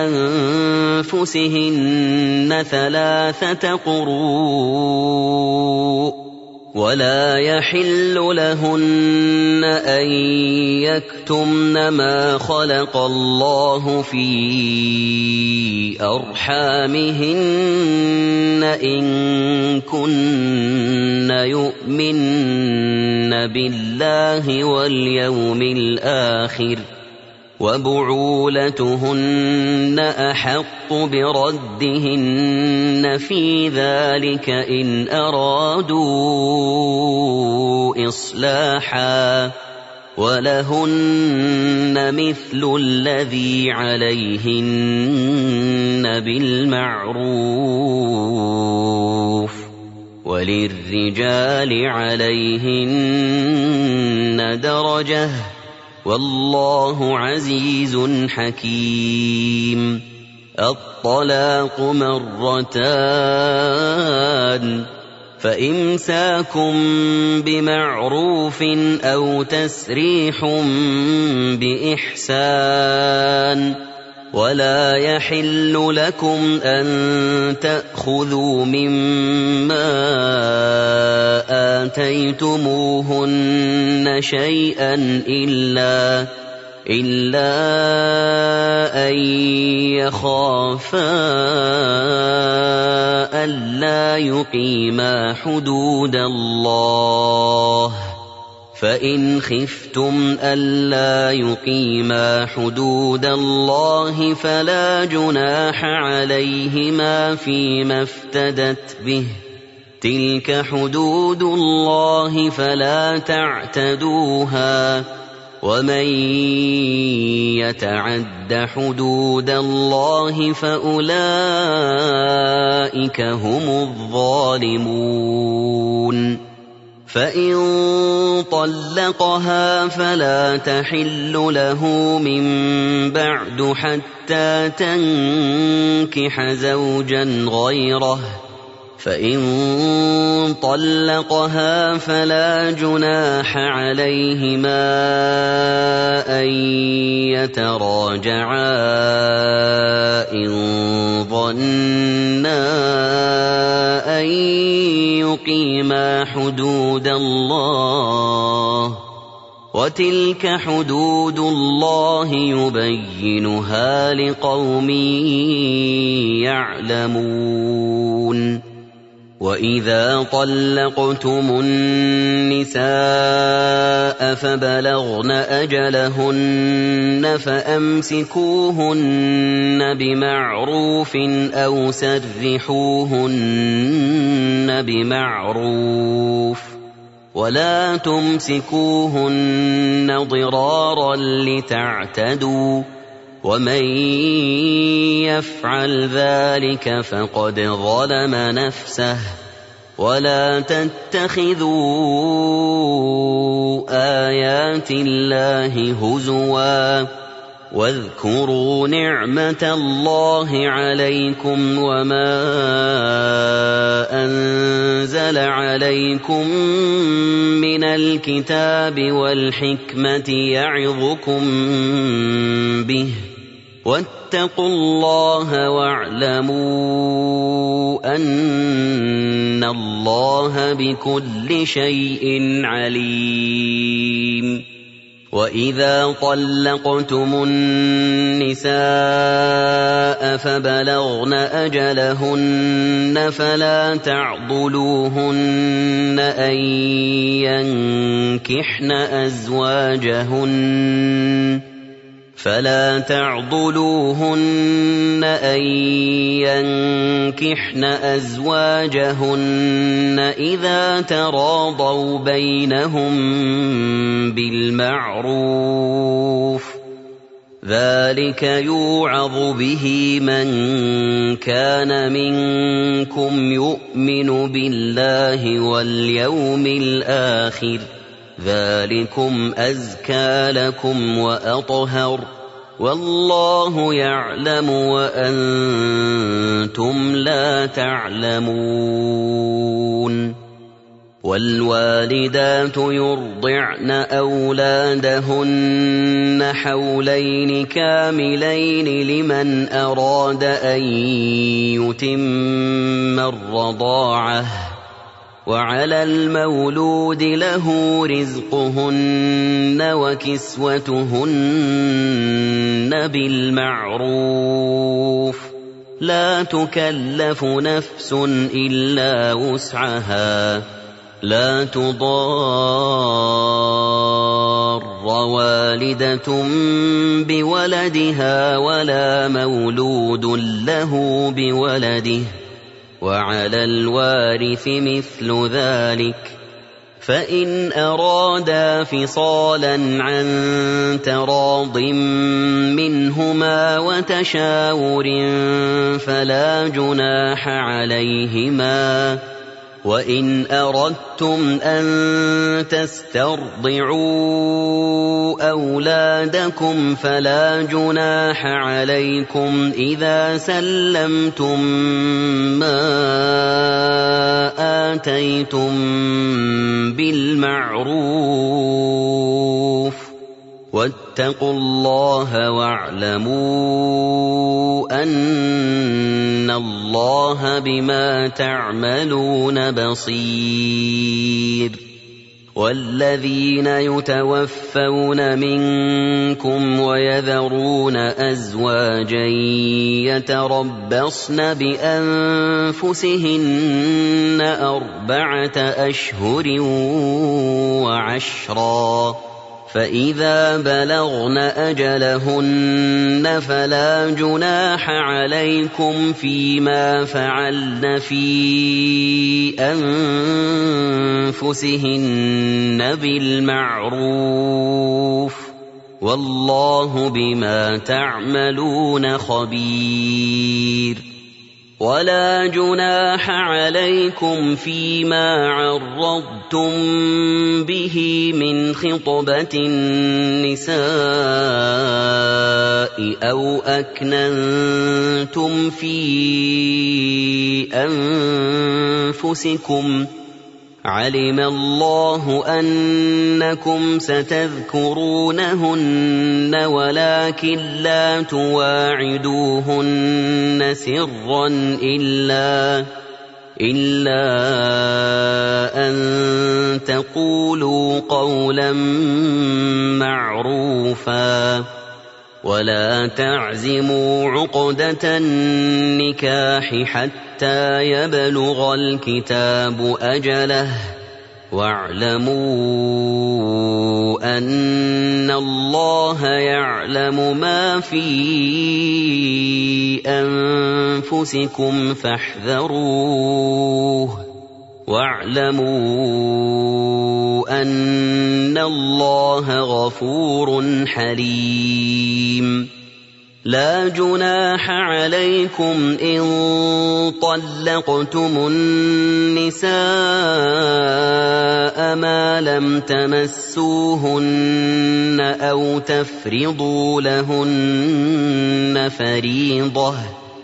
بأنفسهن ثلاثة قروء ولا يحل لهن أن يكتمن ما خلق الله في أرحامهن إن كن يؤمن بالله واليوم الآخر وبعولتهن أحق بردهن في ذلك إن أرادوا إصلاحا ولهن مثل الذي عليهن بالمعروف وللرجال عليهن درجة والله عزيز حكيم. الطلاق مرتان فإمساكم بمعروف أو تسريح بإحسان ولا يحل لكم أن تأخذوا مما آتيتموهن شيئا إلا إلا أن يخافا ألا يقيما حدود الله فإن خفتم ألا يقيما حدود الله فلا جناح عليهما فيما افتدت به تلك حدود الله فلا تعتدوها ومن يتعد حدود الله فأولئك هم الظالمون. فإن طلقها فلا تحل له من بعد حتى تنكح زوجا غيره فإن طلقها فلا جناح عليهما أن يتراجعا إن ظنا أن يقيما حدود الله وتلك حدود الله يبينها لقوم يعلمون. وإذا طلقتم النساء فبلغن أجلهن فأمسكوهن بمعروف أو سرحوهن بمعروف ولا تمسكوهن ضرارا لتعتدوا ومن يفعل ذلك فقد ظلم نفسه ولا تتخذوا آيات الله هزوا واذكروا نعمة الله عليكم وما أنزل عليكم من الكتاب والحكمة يعظكم به واتقوا الله واعلموا أن الله بكل شيء عليم. وإذا طلقتم النساء فبلغن أجلهن فلا تعضلوهن أن ينكحن أزواجهن فلا تعضلوهن أن ينكحن أزواجهن إذا تراضوا بينهم بالمعروف، ذلك يوعظ به من كان منكم يؤمن بالله واليوم الآخر، ذلكم أزكى لكم وأطهر، والله يعلم وأنتم لا تعلمون. والوالدات يرضعن أولادهن حولين كاملين لمن أراد أن يتم الرضاعة، وعلى المولود له رزقهن وكسوتهن بالمعروف، لا تكلف نفس إلا وسعها، لا تضار والدة بولدها ولا مولود له بولده، وعلى الوارث مثل ذلك، فإن أرادا فصالا عن تراض منهما وتشاور فلا جناح عليهما. وإن أردتم أن تسترضعوا أولادكم فلا جناح عليكم إذا سلمتم ما آتيتم بالمعروف، واتقوا الله واعلموا أن الله بما تعملون بصير. والذين يتوفون منكم ويذرون أزواجا يتربصن بأنفسهن أربعة أشهر وعشرا، فإذا بلغن أجلهن فلا جناح عليكم فيما فعلن في أنفسهن بالمعروف، والله بما تعملون خبير. ولا جناح عليكم فيما عرضتم به من خطبة النساء أو أكننتم في أنفسكم، علم الله أنكم ستذكرونهن ولكن لا تواعدوهن سرا إلا, إلا أن تقولوا قولا معروفا، ولا تعزموا عقدة النكاح حتى يبلغ الكتاب أجله، واعلموا أن الله يعلم ما في أنفسكم فاحذروه، واعلموا أن الله غفور حليم. لا جناح عليكم إن طلقتم النساء ما لم تمسوهن أو تفرضوا لهن فريضة،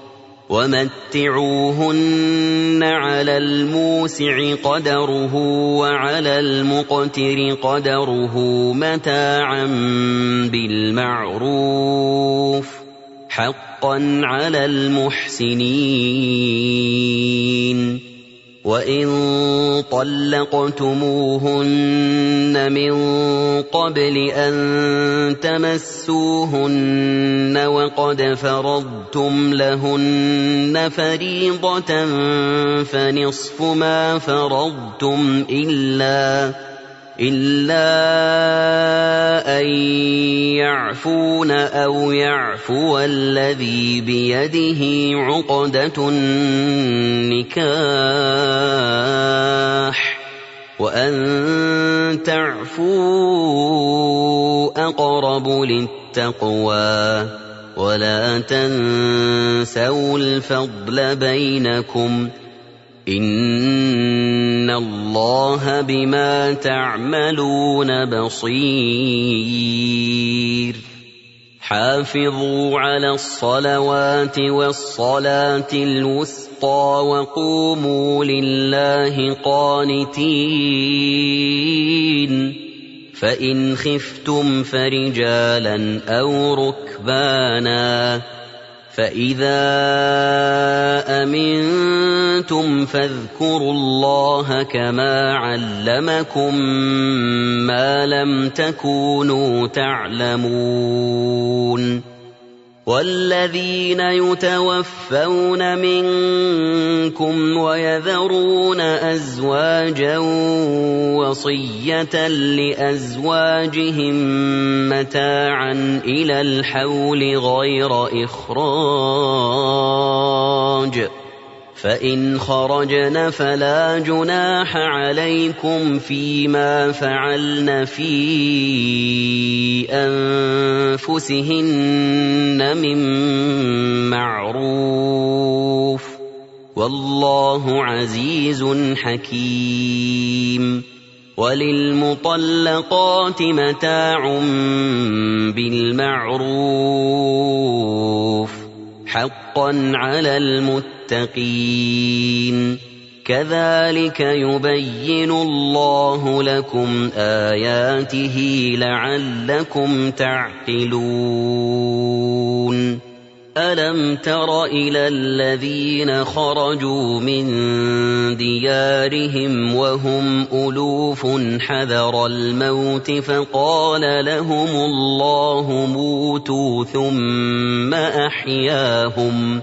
ومتعوهن على الموسع قدره وعلى المقتر قدره متاعا بالمعروف، حقا على المحسنين وإن طلقتموهن من قبل أن تمسوهن وقد فرضتم لهن فريضة فنصف ما فرضتم إلا إلا أن يعفون أو يعفو الذي بيده عقدة النكاح وأن تعفوا أقرب للتقوى ولا تنسوا الفضل بينكم إن الله بما تعملون بصير حافظوا على الصلوات والصلاة الوسطى وقوموا لله قانتين فإن خفتم فرجالا أو ركبانا فإذا أمنتم فاذكروا الله كما علمكم ما لم تكونوا تعلمون والذين يتوفون منكم ويذرون أزواجا وصية لأزواجهم متاعا إلى الحول غير إخراج فإن خرجن فلا جناح عليكم فيما فعلن في أنفسهن من معروف والله عزيز حكيم وللمطلقات متاع بالمعروف حقا على المتقين كذلك يبين الله لكم آياته لعلكم تعقلون ألم تر إلى الذين خرجوا من ديارهم وهم ألوف حذر الموت فقال لهم الله موتوا ثم أحياهم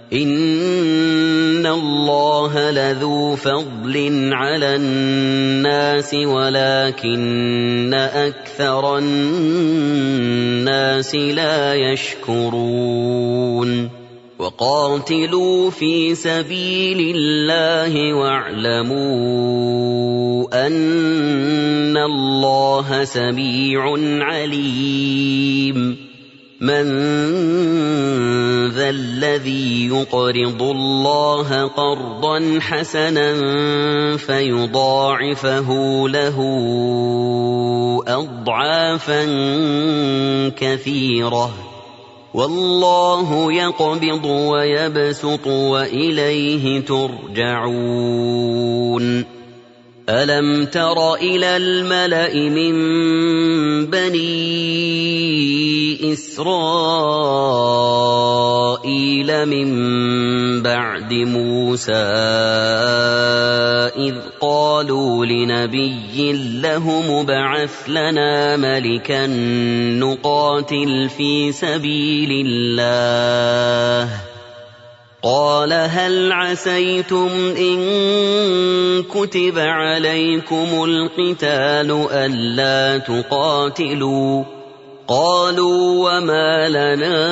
إن الله لذو فضل على الناس ولكن أكثر الناس لا يشكرون وقاتلوا في سبيل الله واعلموا أن الله سميع عليم من ذا الذي يقرض الله قرضا حسنا فيضاعفه له أضعافا كثيرة والله يقبض ويبسط وإليه ترجعون ألم تر إلى الملأ من بني إسرائيل من بعد موسى إذ قالوا لنبي له ابعث لنا ملكا نقاتل في سبيل الله قال هل عسيتم إن كتب عليكم القتال ألا تقاتلوا قالوا وما لنا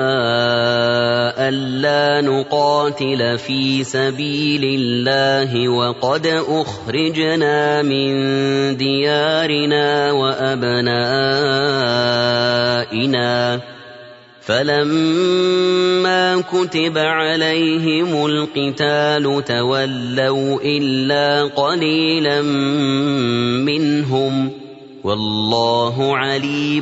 ألا نقاتل في سبيل الله وقد أخرجنا من ديارنا وأبنائنا فلما كتب عليهم القتال تولوا إلا قليلا منهم والله عليم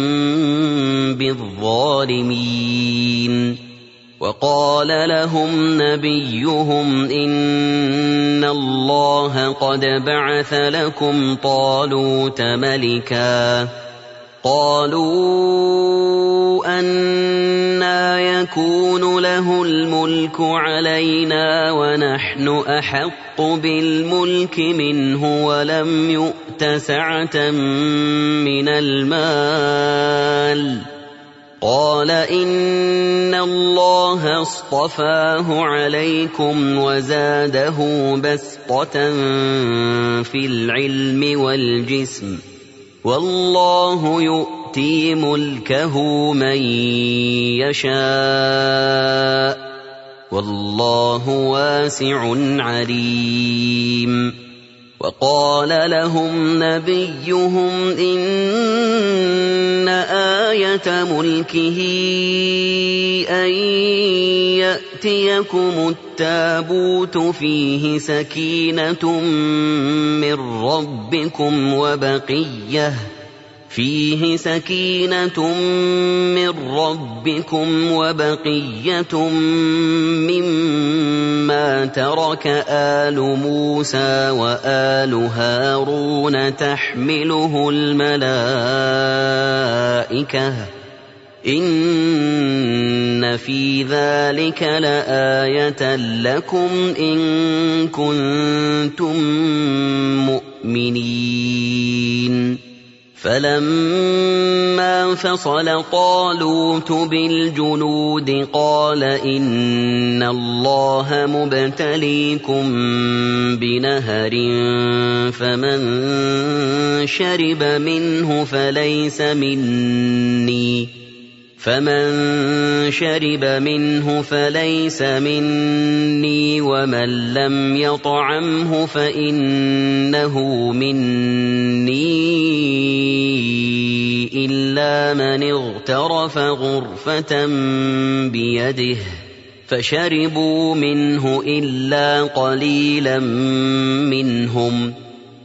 بالظالمين وقال لهم نبيهم إن الله قد بعث لكم طالوت ملكا قالوا أنى يكون له الملك علينا ونحن أحق بالملك منه ولم يؤت سعة من المال. قال إن الله اصطفاه عليكم وزاده بسطة في العلم والجسم والله يؤتي ملكه من يشاء والله واسع عليم. وقال لهم نبيهم إن آية ملكه أن يأتيكم التابوت فيه سكينة من ربكم وبقية فيه سكينة من ربكم وبقية مما ترك آل موسى وآل هارون تحمله الملائكة إن في ذلك لآية لكم إن كنتم مؤمنين. فلما فصل طالوت بالجنود قال إن الله مبتليكم بنهر فمن شرب منه فليس مني فمن شرب منه فليس مني ومن لم يطعمه فإنه مني إلا من اغترف غرفة بيده فشربوا منه إلا قليلا منهم.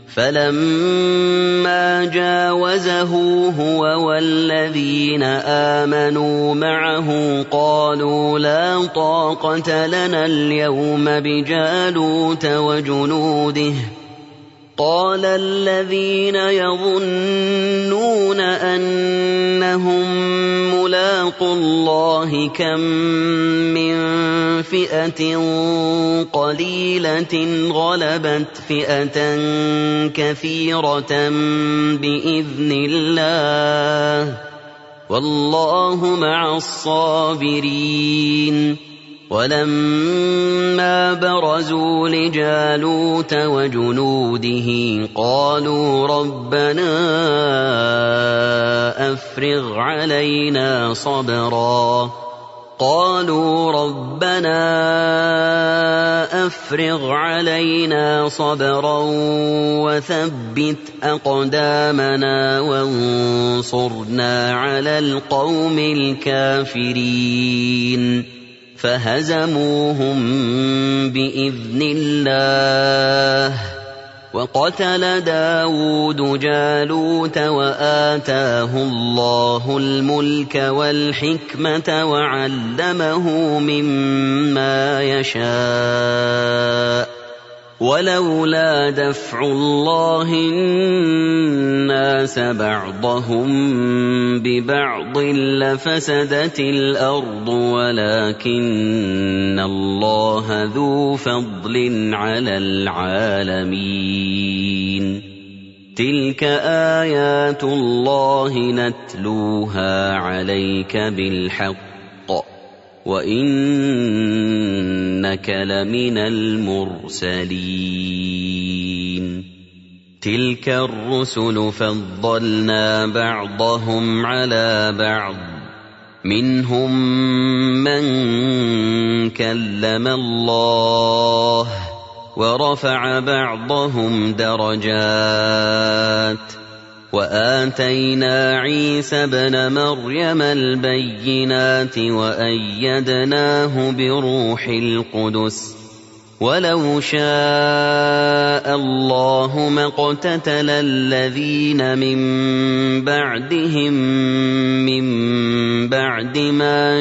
فلما جاوزه هو والذين آمنوا معه قالوا لا طاقة لنا اليوم بجالوت وجنوده. قال الذين يظنون أنهم ملاقو الله كم من فئة قليلة غلبت فئة كثيرة بإذن الله والله مع الصابرين. ولما برزوا لجالوت وجنوده قالوا ربنا أفرغ علينا صبرا قالوا ربنا أفرغ علينا صبرا وثبت أقدامنا وانصرنا على القوم الكافرين. فهزموهم بإذن الله. وقتل داود جالوت وآتاه الله الملك والحكمة وعلمه مما يشاء ولولا دفع الله الناس بعضهم ببعض لفسدت الأرض ولكن الله ذو فضل على العالمين. تلك آيات الله نتلوها عليك بالحق وإنك لمن المرسلين. تلك الرسل فضلنا بعضهم على بعض منهم من كلم الله ورفع بعضهم درجات وآتينا عيسى ابن مريم البينات وأيدناه بروح القدس ولو شاء الله ما اقتتل الذين من بعدهم من بعد ما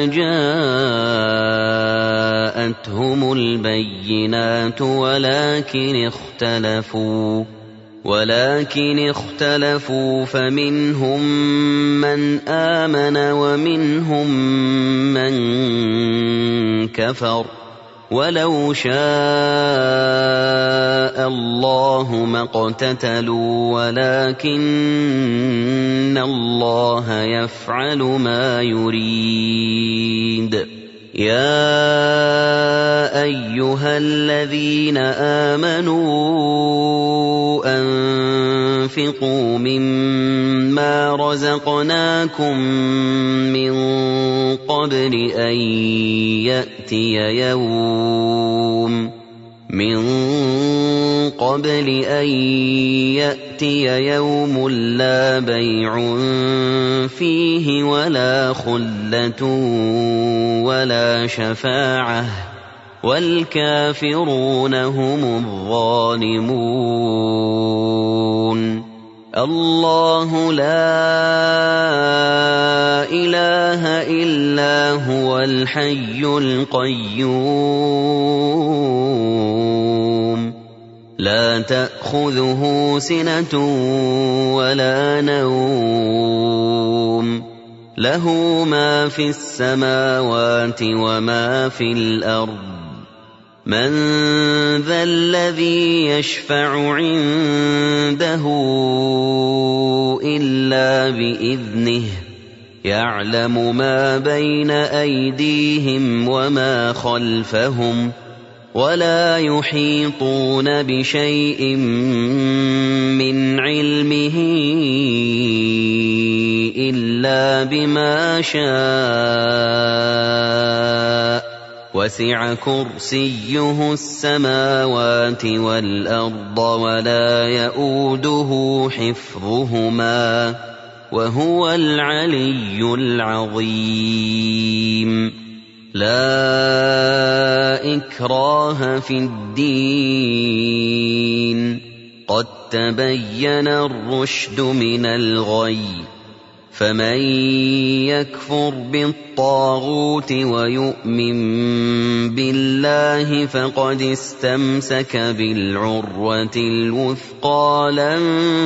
جاءتهم البينات ولكن اختلفوا ولكن اختلفوا فمنهم من آمن ومنهم من كفر ولو شاء الله ما اقتتلوا ولكن الله يفعل ما يريد. يا أيها الذين آمنوا أنفقوا مما رزقناكم من قبل أن يأتي يوم من قبل أن يأتي يوم لا بيع فيه ولا خلة ولا شفاعة والكافرون هم الظالمون. الله لا إله إلا هو الحي القيوم لا تأخذه سنة ولا نوم له ما في السماوات وما في الأرض من ذا الذي يشفع عنده إلا بإذنه يعلم ما بين أيديهم وما خلفهم ولا يحيطون بشيء من علمه إلا بما شاء وسع كرسيه السماوات والأرض ولا يئوده حفظهما وهو العلي العظيم. لا إكراه في الدين قد تبين الرشد من الغي فمن يكفر بالطاغوت ويؤمن بالله فقد استمسك بالعروة الوثقى لا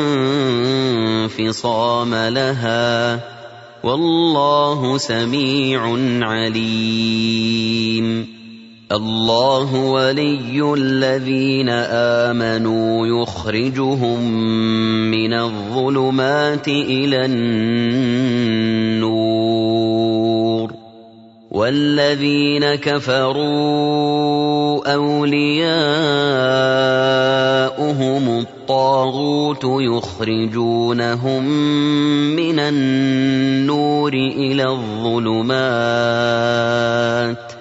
انفصام لها والله سميع عليم. الله ولي الذين آمنوا يخرجهم من الظلمات إلى النور والذين كفروا أولياؤهم الطاغوت يخرجونهم من النور إلى الظلمات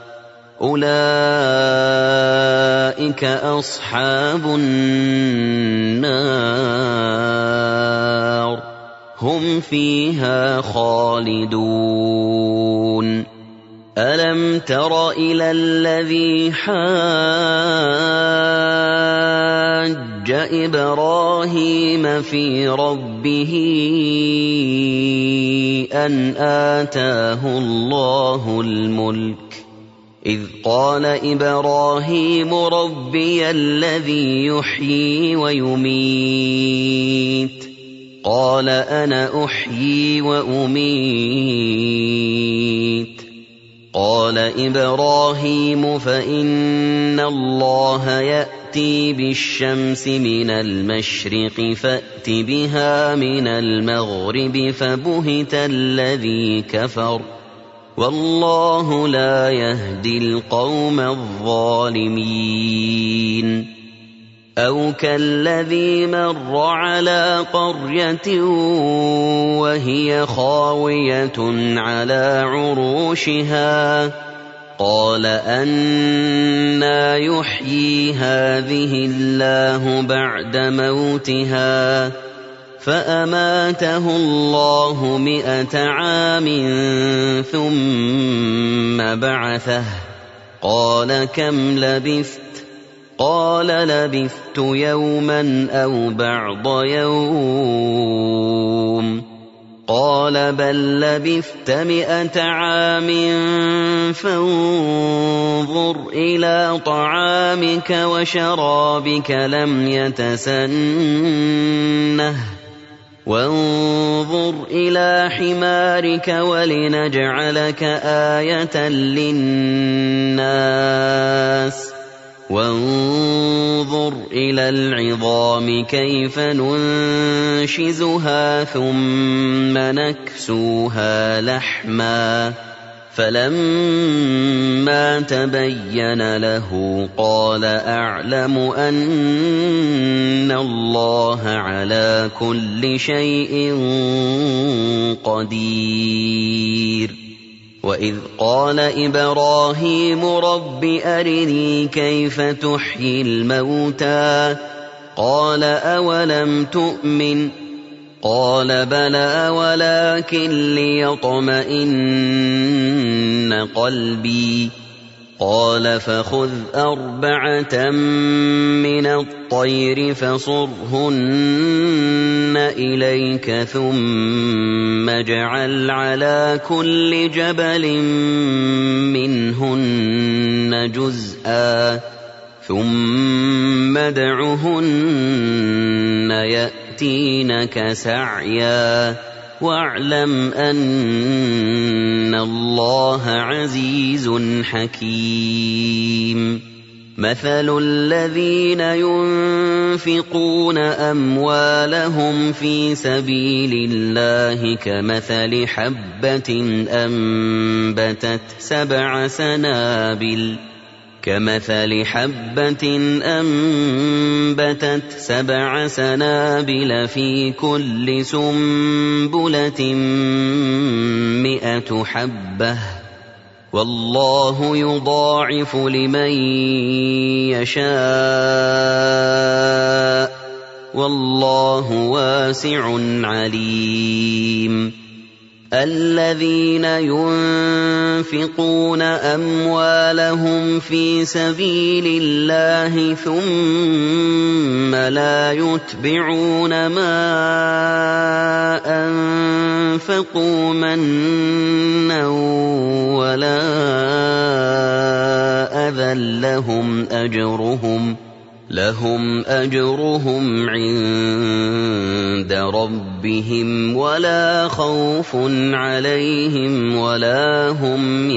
أولئك أصحاب النار هم فيها خالدون. ألم تر إلى الذي حاج إبراهيم في ربه أن آتاه الله الملك إذ قال إبراهيم ربي الذي يحيي ويميت قال أنا أحيي وأميت قال إبراهيم فإن الله يأتي بالشمس من المشرق فأت بها من المغرب فبهت الذي كفر والله لا يهدي القوم الظالمين. أو كالذي مر على قرية وهي خاوية على عروشها قال أنى يحيي هذه الله بعد موتها فأماته الله مئة عام ثم بعثه قال كم لبثت قال لبثت يوما أو بعض يوم قال قال بل لبثت مئة عام فانظر إلى طعامك وشرابك لم يتسنه وانظر إلى حمارك ولنجعلك آية للناس وانظر إلى العظام كيف ننشزها ثم نكسوها لحما فلما تبين له قال أعلم أن الله على كل شيء قدير وإذ قال إبراهيم رب أرني كيف تحيي الموتى قال أولم تؤمن قال بلى ولكن ليطمئن قلبي قال فخذ أربعة من الطير فصرهن إليك ثم اجعل على كل جبل منهن جزءا ثم ادعهن يأتينك سعيا واعلم أن الله عزيز حكيم مثل الذين ينفقون أموالهم في سبيل الله كمثل حبة أنبتت سبع سنابل كمثل حبة أنبتت سبع سنابل في كل سنبلة مئة حبة والله يضاعف لمن يشاء والله واسع عليم الذين ينفقون أموالهم في سبيل الله ثم لا يتبعون ما أنفقوا منا ولا أذى لهم أجرهم لهم أجرهم عند ربهم ولا خوف عليهم ولا هم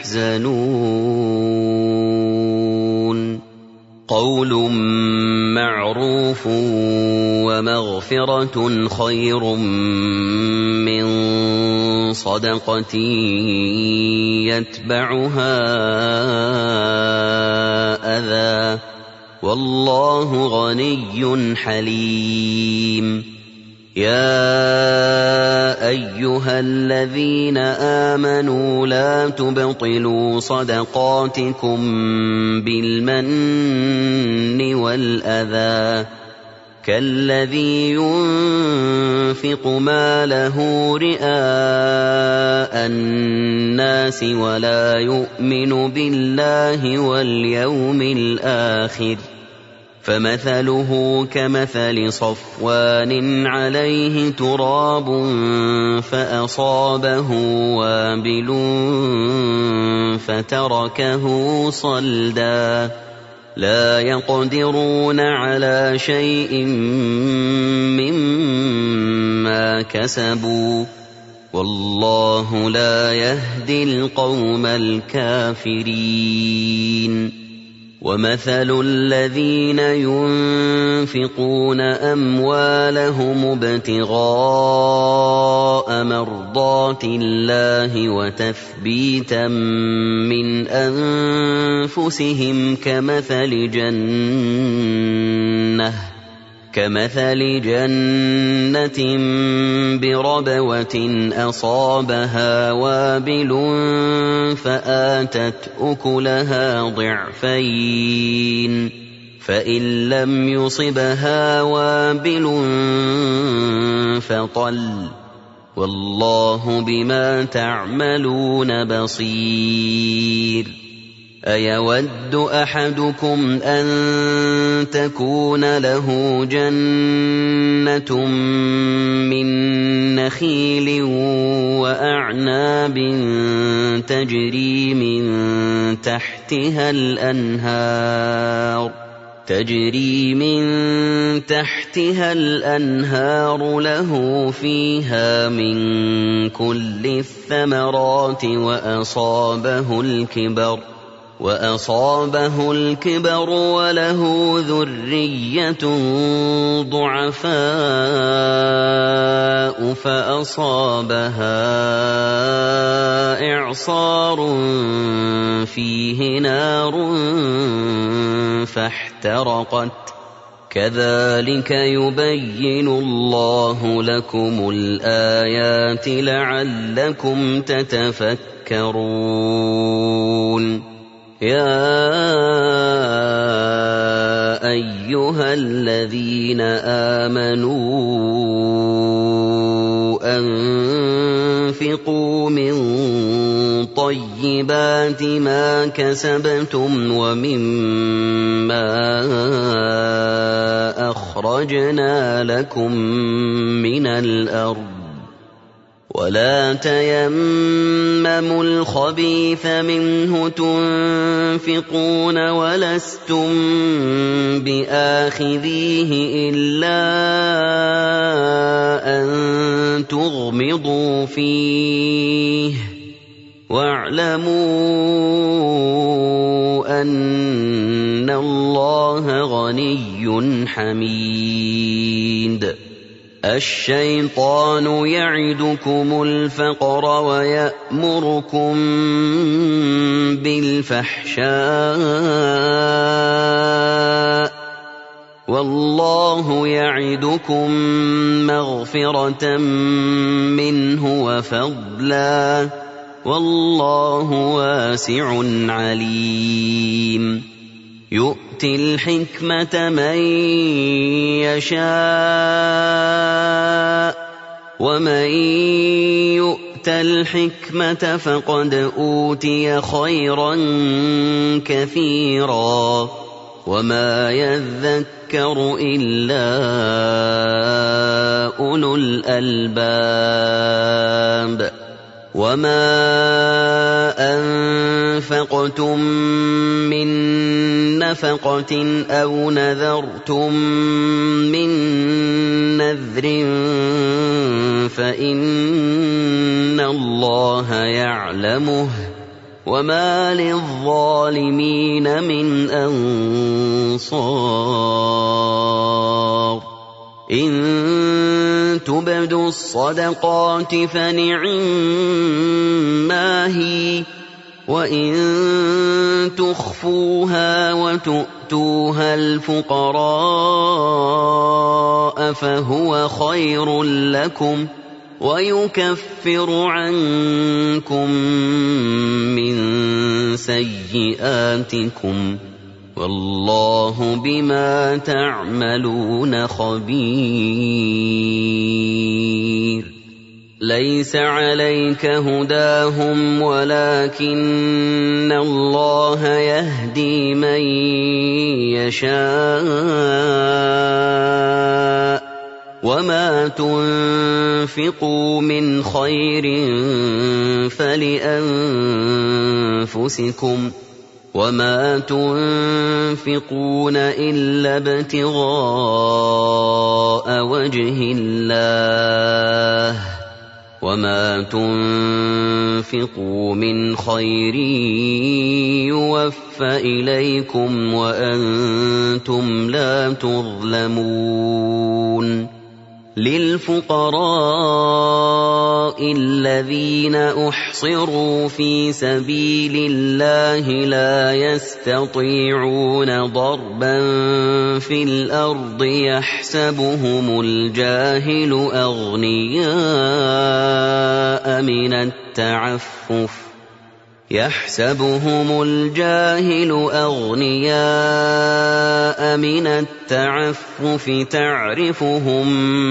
يحزنون قول معروف ومغفرة خير من صدقة يتبعها أذى والله غني حليم يا أيها الذين آمنوا لا تبطلوا صدقاتكم بالمن والأذى كالذي ينفق ماله رئاء الناس ولا يؤمن بالله واليوم الآخر فمثله كمثل صفوان عليه تراب فأصابه وابل فتركه صلدا لا يقدرون على شيء مما كسبوا والله لا يهدي القوم الكافرين ومثل الذين ينفقون أموالهم ابتغاء مرضات الله وتثبيتا من أنفسهم كمثل جنة كمثل جنة بربوة أصابها وابل فآتت أكلها ضعفين فإن لم يصبها وابل فطل والله بما تعملون بصير أيود أحدكم أن تكون له جنة من نخيل وأعناب تجري من تحتها الأنهار تجري من تحتها الأنهار له فيها من كل الثمرات وأصابه الكبر وأصابه الكبر وله ذرية ضعفاء فأصابها إعصار فيه نار فاحترقت كذلك يبين الله لكم الآيات لعلكم تتفكرون يا أيها الذين آمنوا أنفقوا من طيبات ما كسبتم ومما أخرجنا لكم من الأرض ولا تيمموا الخبيث منه تنفقون ولستم بآخذيه إلا أن تغمضوا فيه واعلموا أن الله غني حميد الشيطان يعدكم الفقر ويأمركم بالفحشاء والله يعدكم مغفرة منه وفضلا والله واسع عليم يؤتي الحكمة من يشاء ومن يؤت الحكمة فقد أوتي خيرا كثيرا وما يذكر إلا أولو الألباب وما أنفقتم من نفقة أو نذرتم من نذر فإن الله يعلمه وما للظالمين من أنصار إن تبدوا الصدقات فنعما هي وإن تخفوها وتؤتوها الفقراء فهو خير لكم ويكفر عنكم من سيئاتكم والله بما تعملون خبير ليس عليك هداهم ولكن الله يهدي من يشاء وما تنفقوا من خير فلأنفسكم وما تنفقون إلا ابتغاء وجه الله وما تنفقوا من خير يوفى إليكم وأنتم لا تظلمون للفقراء الذين أحصروا في سبيل الله لا يستطيعون ضربا في الأرض يحسبهم الجاهل أغنياء من التعفف يحسبهم الجاهل أغنياء من التعفف تعرفهم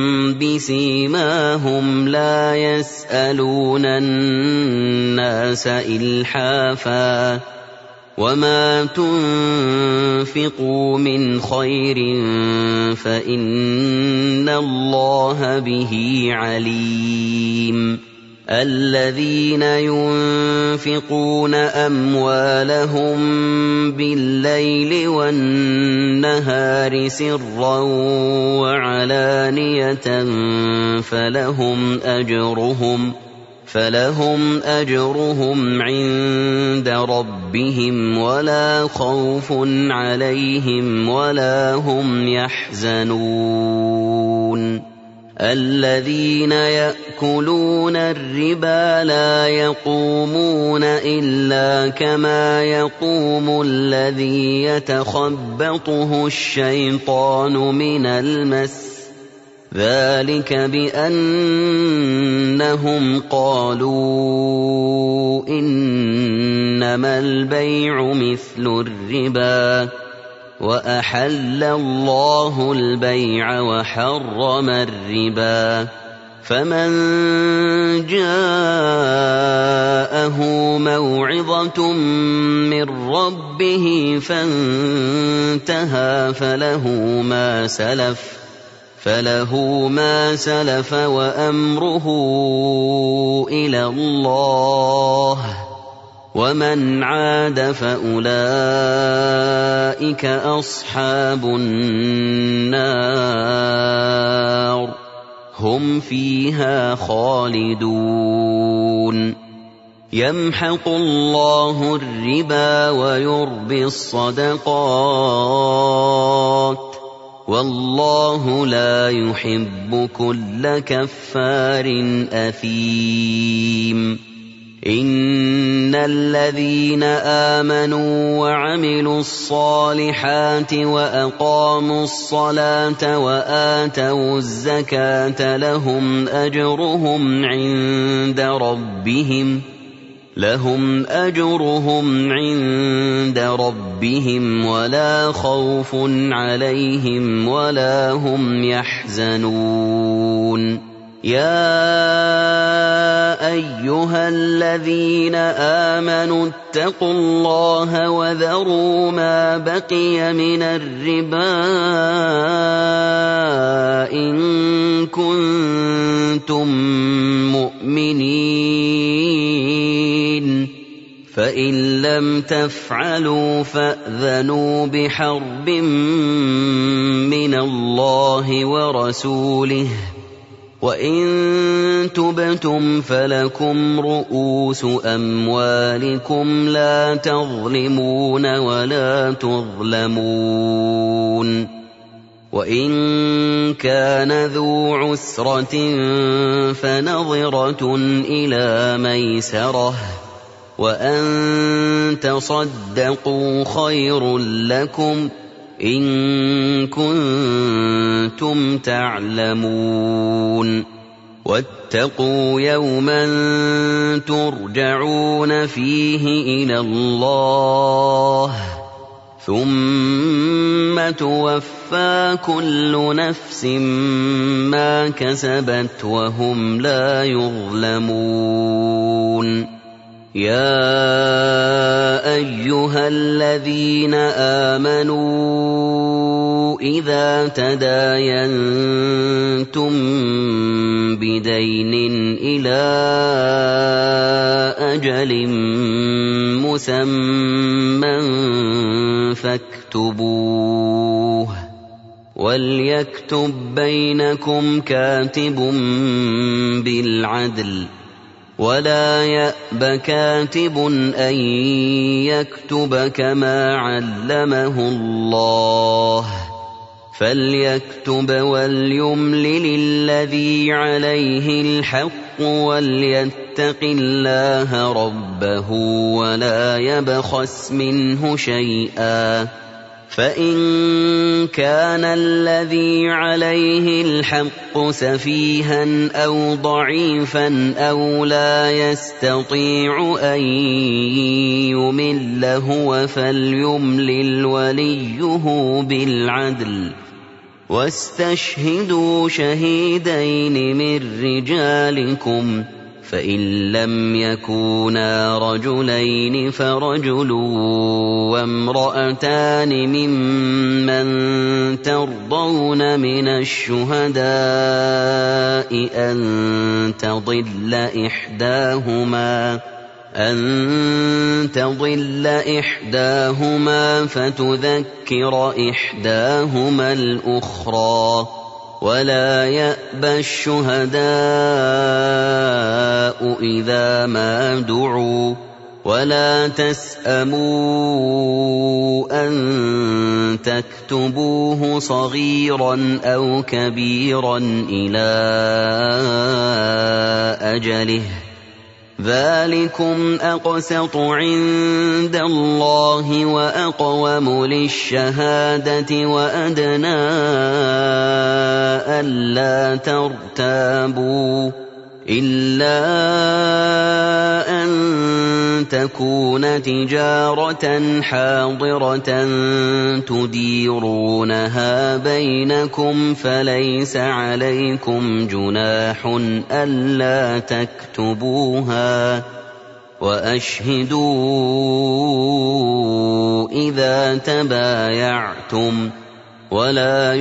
بسيماهم لا يسألون الناس إلحافا وما تنفقوا من خير فإن الله به عليم الذين ينفقون أموالهم بالليل والنهار سرا وعلانية فلهم أجرهم فلهم أجرهم عند ربهم ولا خوف عليهم ولا هم يحزنون الذين يأكلون الربا لا يقومون إلا كما يقوم الذي يتخبطه الشيطان من المس ذلك بأنهم قالوا إنما البيع مثل الربا وأحل الله البيع وحرم الربا فمن جاءه موعظة من ربه فانتهى فله ما سلف فله ما سلف وأمره إلى الله ومن عاد فأولئك أصحاب النار هم فيها خالدون يمحق الله الربا ويربي الصدقات والله لا يحب كل كفار أثيم إن الذين آمنوا وعملوا الصالحات وأقاموا الصلاة وآتوا الزكاة لهم أجرهم عند ربهم لهم أجرهم عند ربهم ولا خوف عليهم ولا هم يحزنون يا أيها الذين آمنوا اتقوا الله وذروا ما بقي من الربا إن كنتم مؤمنين فإن لم تفعلوا فأذنوا بحرب من الله ورسوله وإن تبتم فلكم رؤوس أموالكم لا تظلمون ولا تظلمون وإن كان ذو عسرة فنظرة إلى ميسرة وأن تصدقوا خير لكم إن كنتم تعلمون واتقوا يوما ترجعون فيه إلى الله ثم توفى كل نفس ما كسبت وهم لا يظلمون يا أيها الذين آمنوا إذا تداينتم بدين إلى أجل مسمى فاكتبوه وليكتب بينكم كاتب بالعدل ولا يأب كاتب أن يكتب كما علمه الله فليكتب وليملل الذي عليه الحق وليتق الله ربه ولا يبخس منه شيئا فإن كان الذي عليه الحق سفيها أو ضعيفا أو لا يستطيع أن يمل هو فليملل وليه بالعدل واستشهدوا شهيدين من رجالكم فإن لم يكونا رجلين فرجل وامرأتان ممن ترضون من الشهداء أن تضل إحداهما أن تضل إحداهما فتذكر إحداهما الأخرى ولا يأبى الشهداء إذا ما دعوا ولا تسأموا أن تكتبوه صغيرا أو كبيرا إلى أجله ذلكم أقسط عند الله وأقوم للشهادة وأدنى ألا ترتابوا إلا أن تكون تجارة حاضرة تديرونها بينكم فليس عليكم جناح ألا تكتبوها وأشهدوا إذا تبايعتم ولا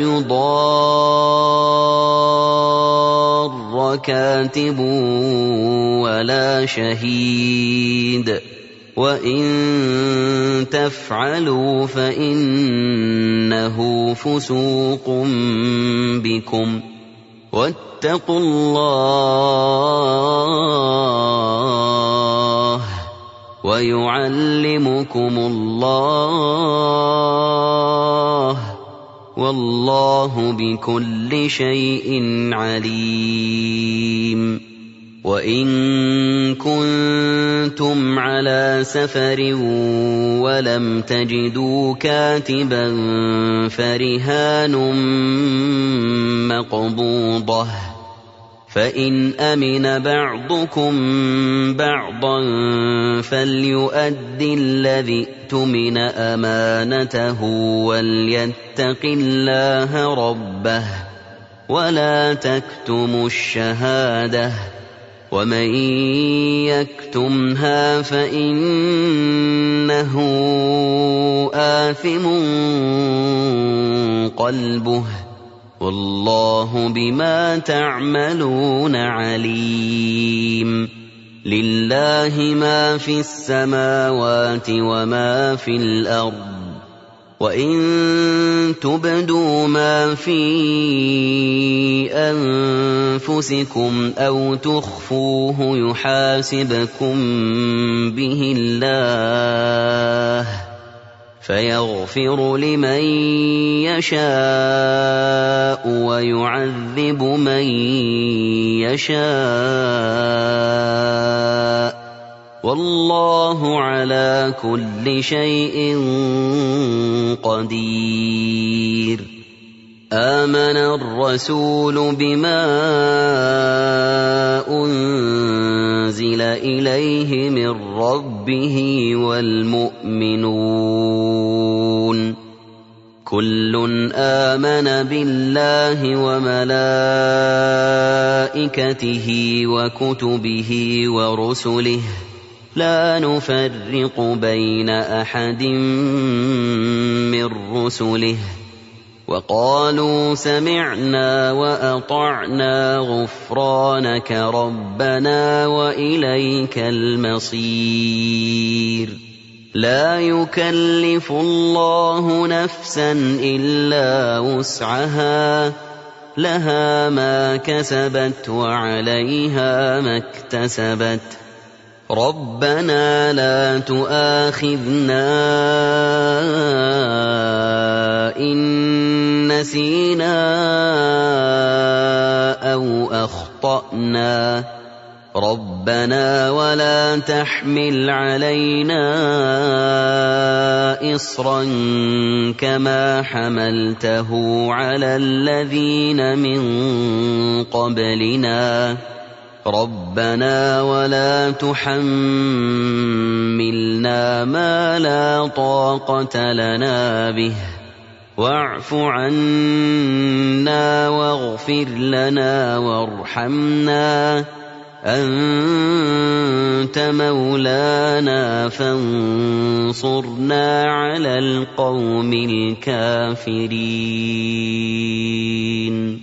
يضار كاتب ولا شهيد وإن تفعلوا فإنه فسوق بكم واتقوا الله ويعلمكم الله والله بكل شيء عليم وإن كنتم على سفر ولم تجدوا كاتبا فرهان مقبوضة فإن أمن بعضكم بعضا فليؤد الذي اؤتمن أمانته وليتق الله ربه ولا تكتموا الشهادة ومن يكتمها فإنه آثم قلبه والله بما تعملون عليم لله ما في السماوات وما في الأرض وإن تبدوا ما في أنفسكم أو تخفوه يحاسبكم به الله فيغفر لمن يشاء ويعذب من يشاء والله على كل شيء قدير آمن الرسول بما أنزل إليه من ربه والمؤمنون كل آمن بالله وملائكته وكتبه ورسله لا نفرق بين أحد من رسله وقالوا سمعنا وأطعنا غفرانك ربنا وإليك المصير لا يكلف الله نفسا إلا وسعها لها ما كسبت وعليها ما اكتسبت ربنا لا تؤاخذنا إن نسينا أو أخطأنا ربنا ولا تحمل علينا إصرا كما حملته على الذين من قبلنا ربنا ولا تحملنا ما لا طاقة لنا به واعف عنا واغفر لنا وارحمنا أنت مولانا فانصرنا على القوم الكافرين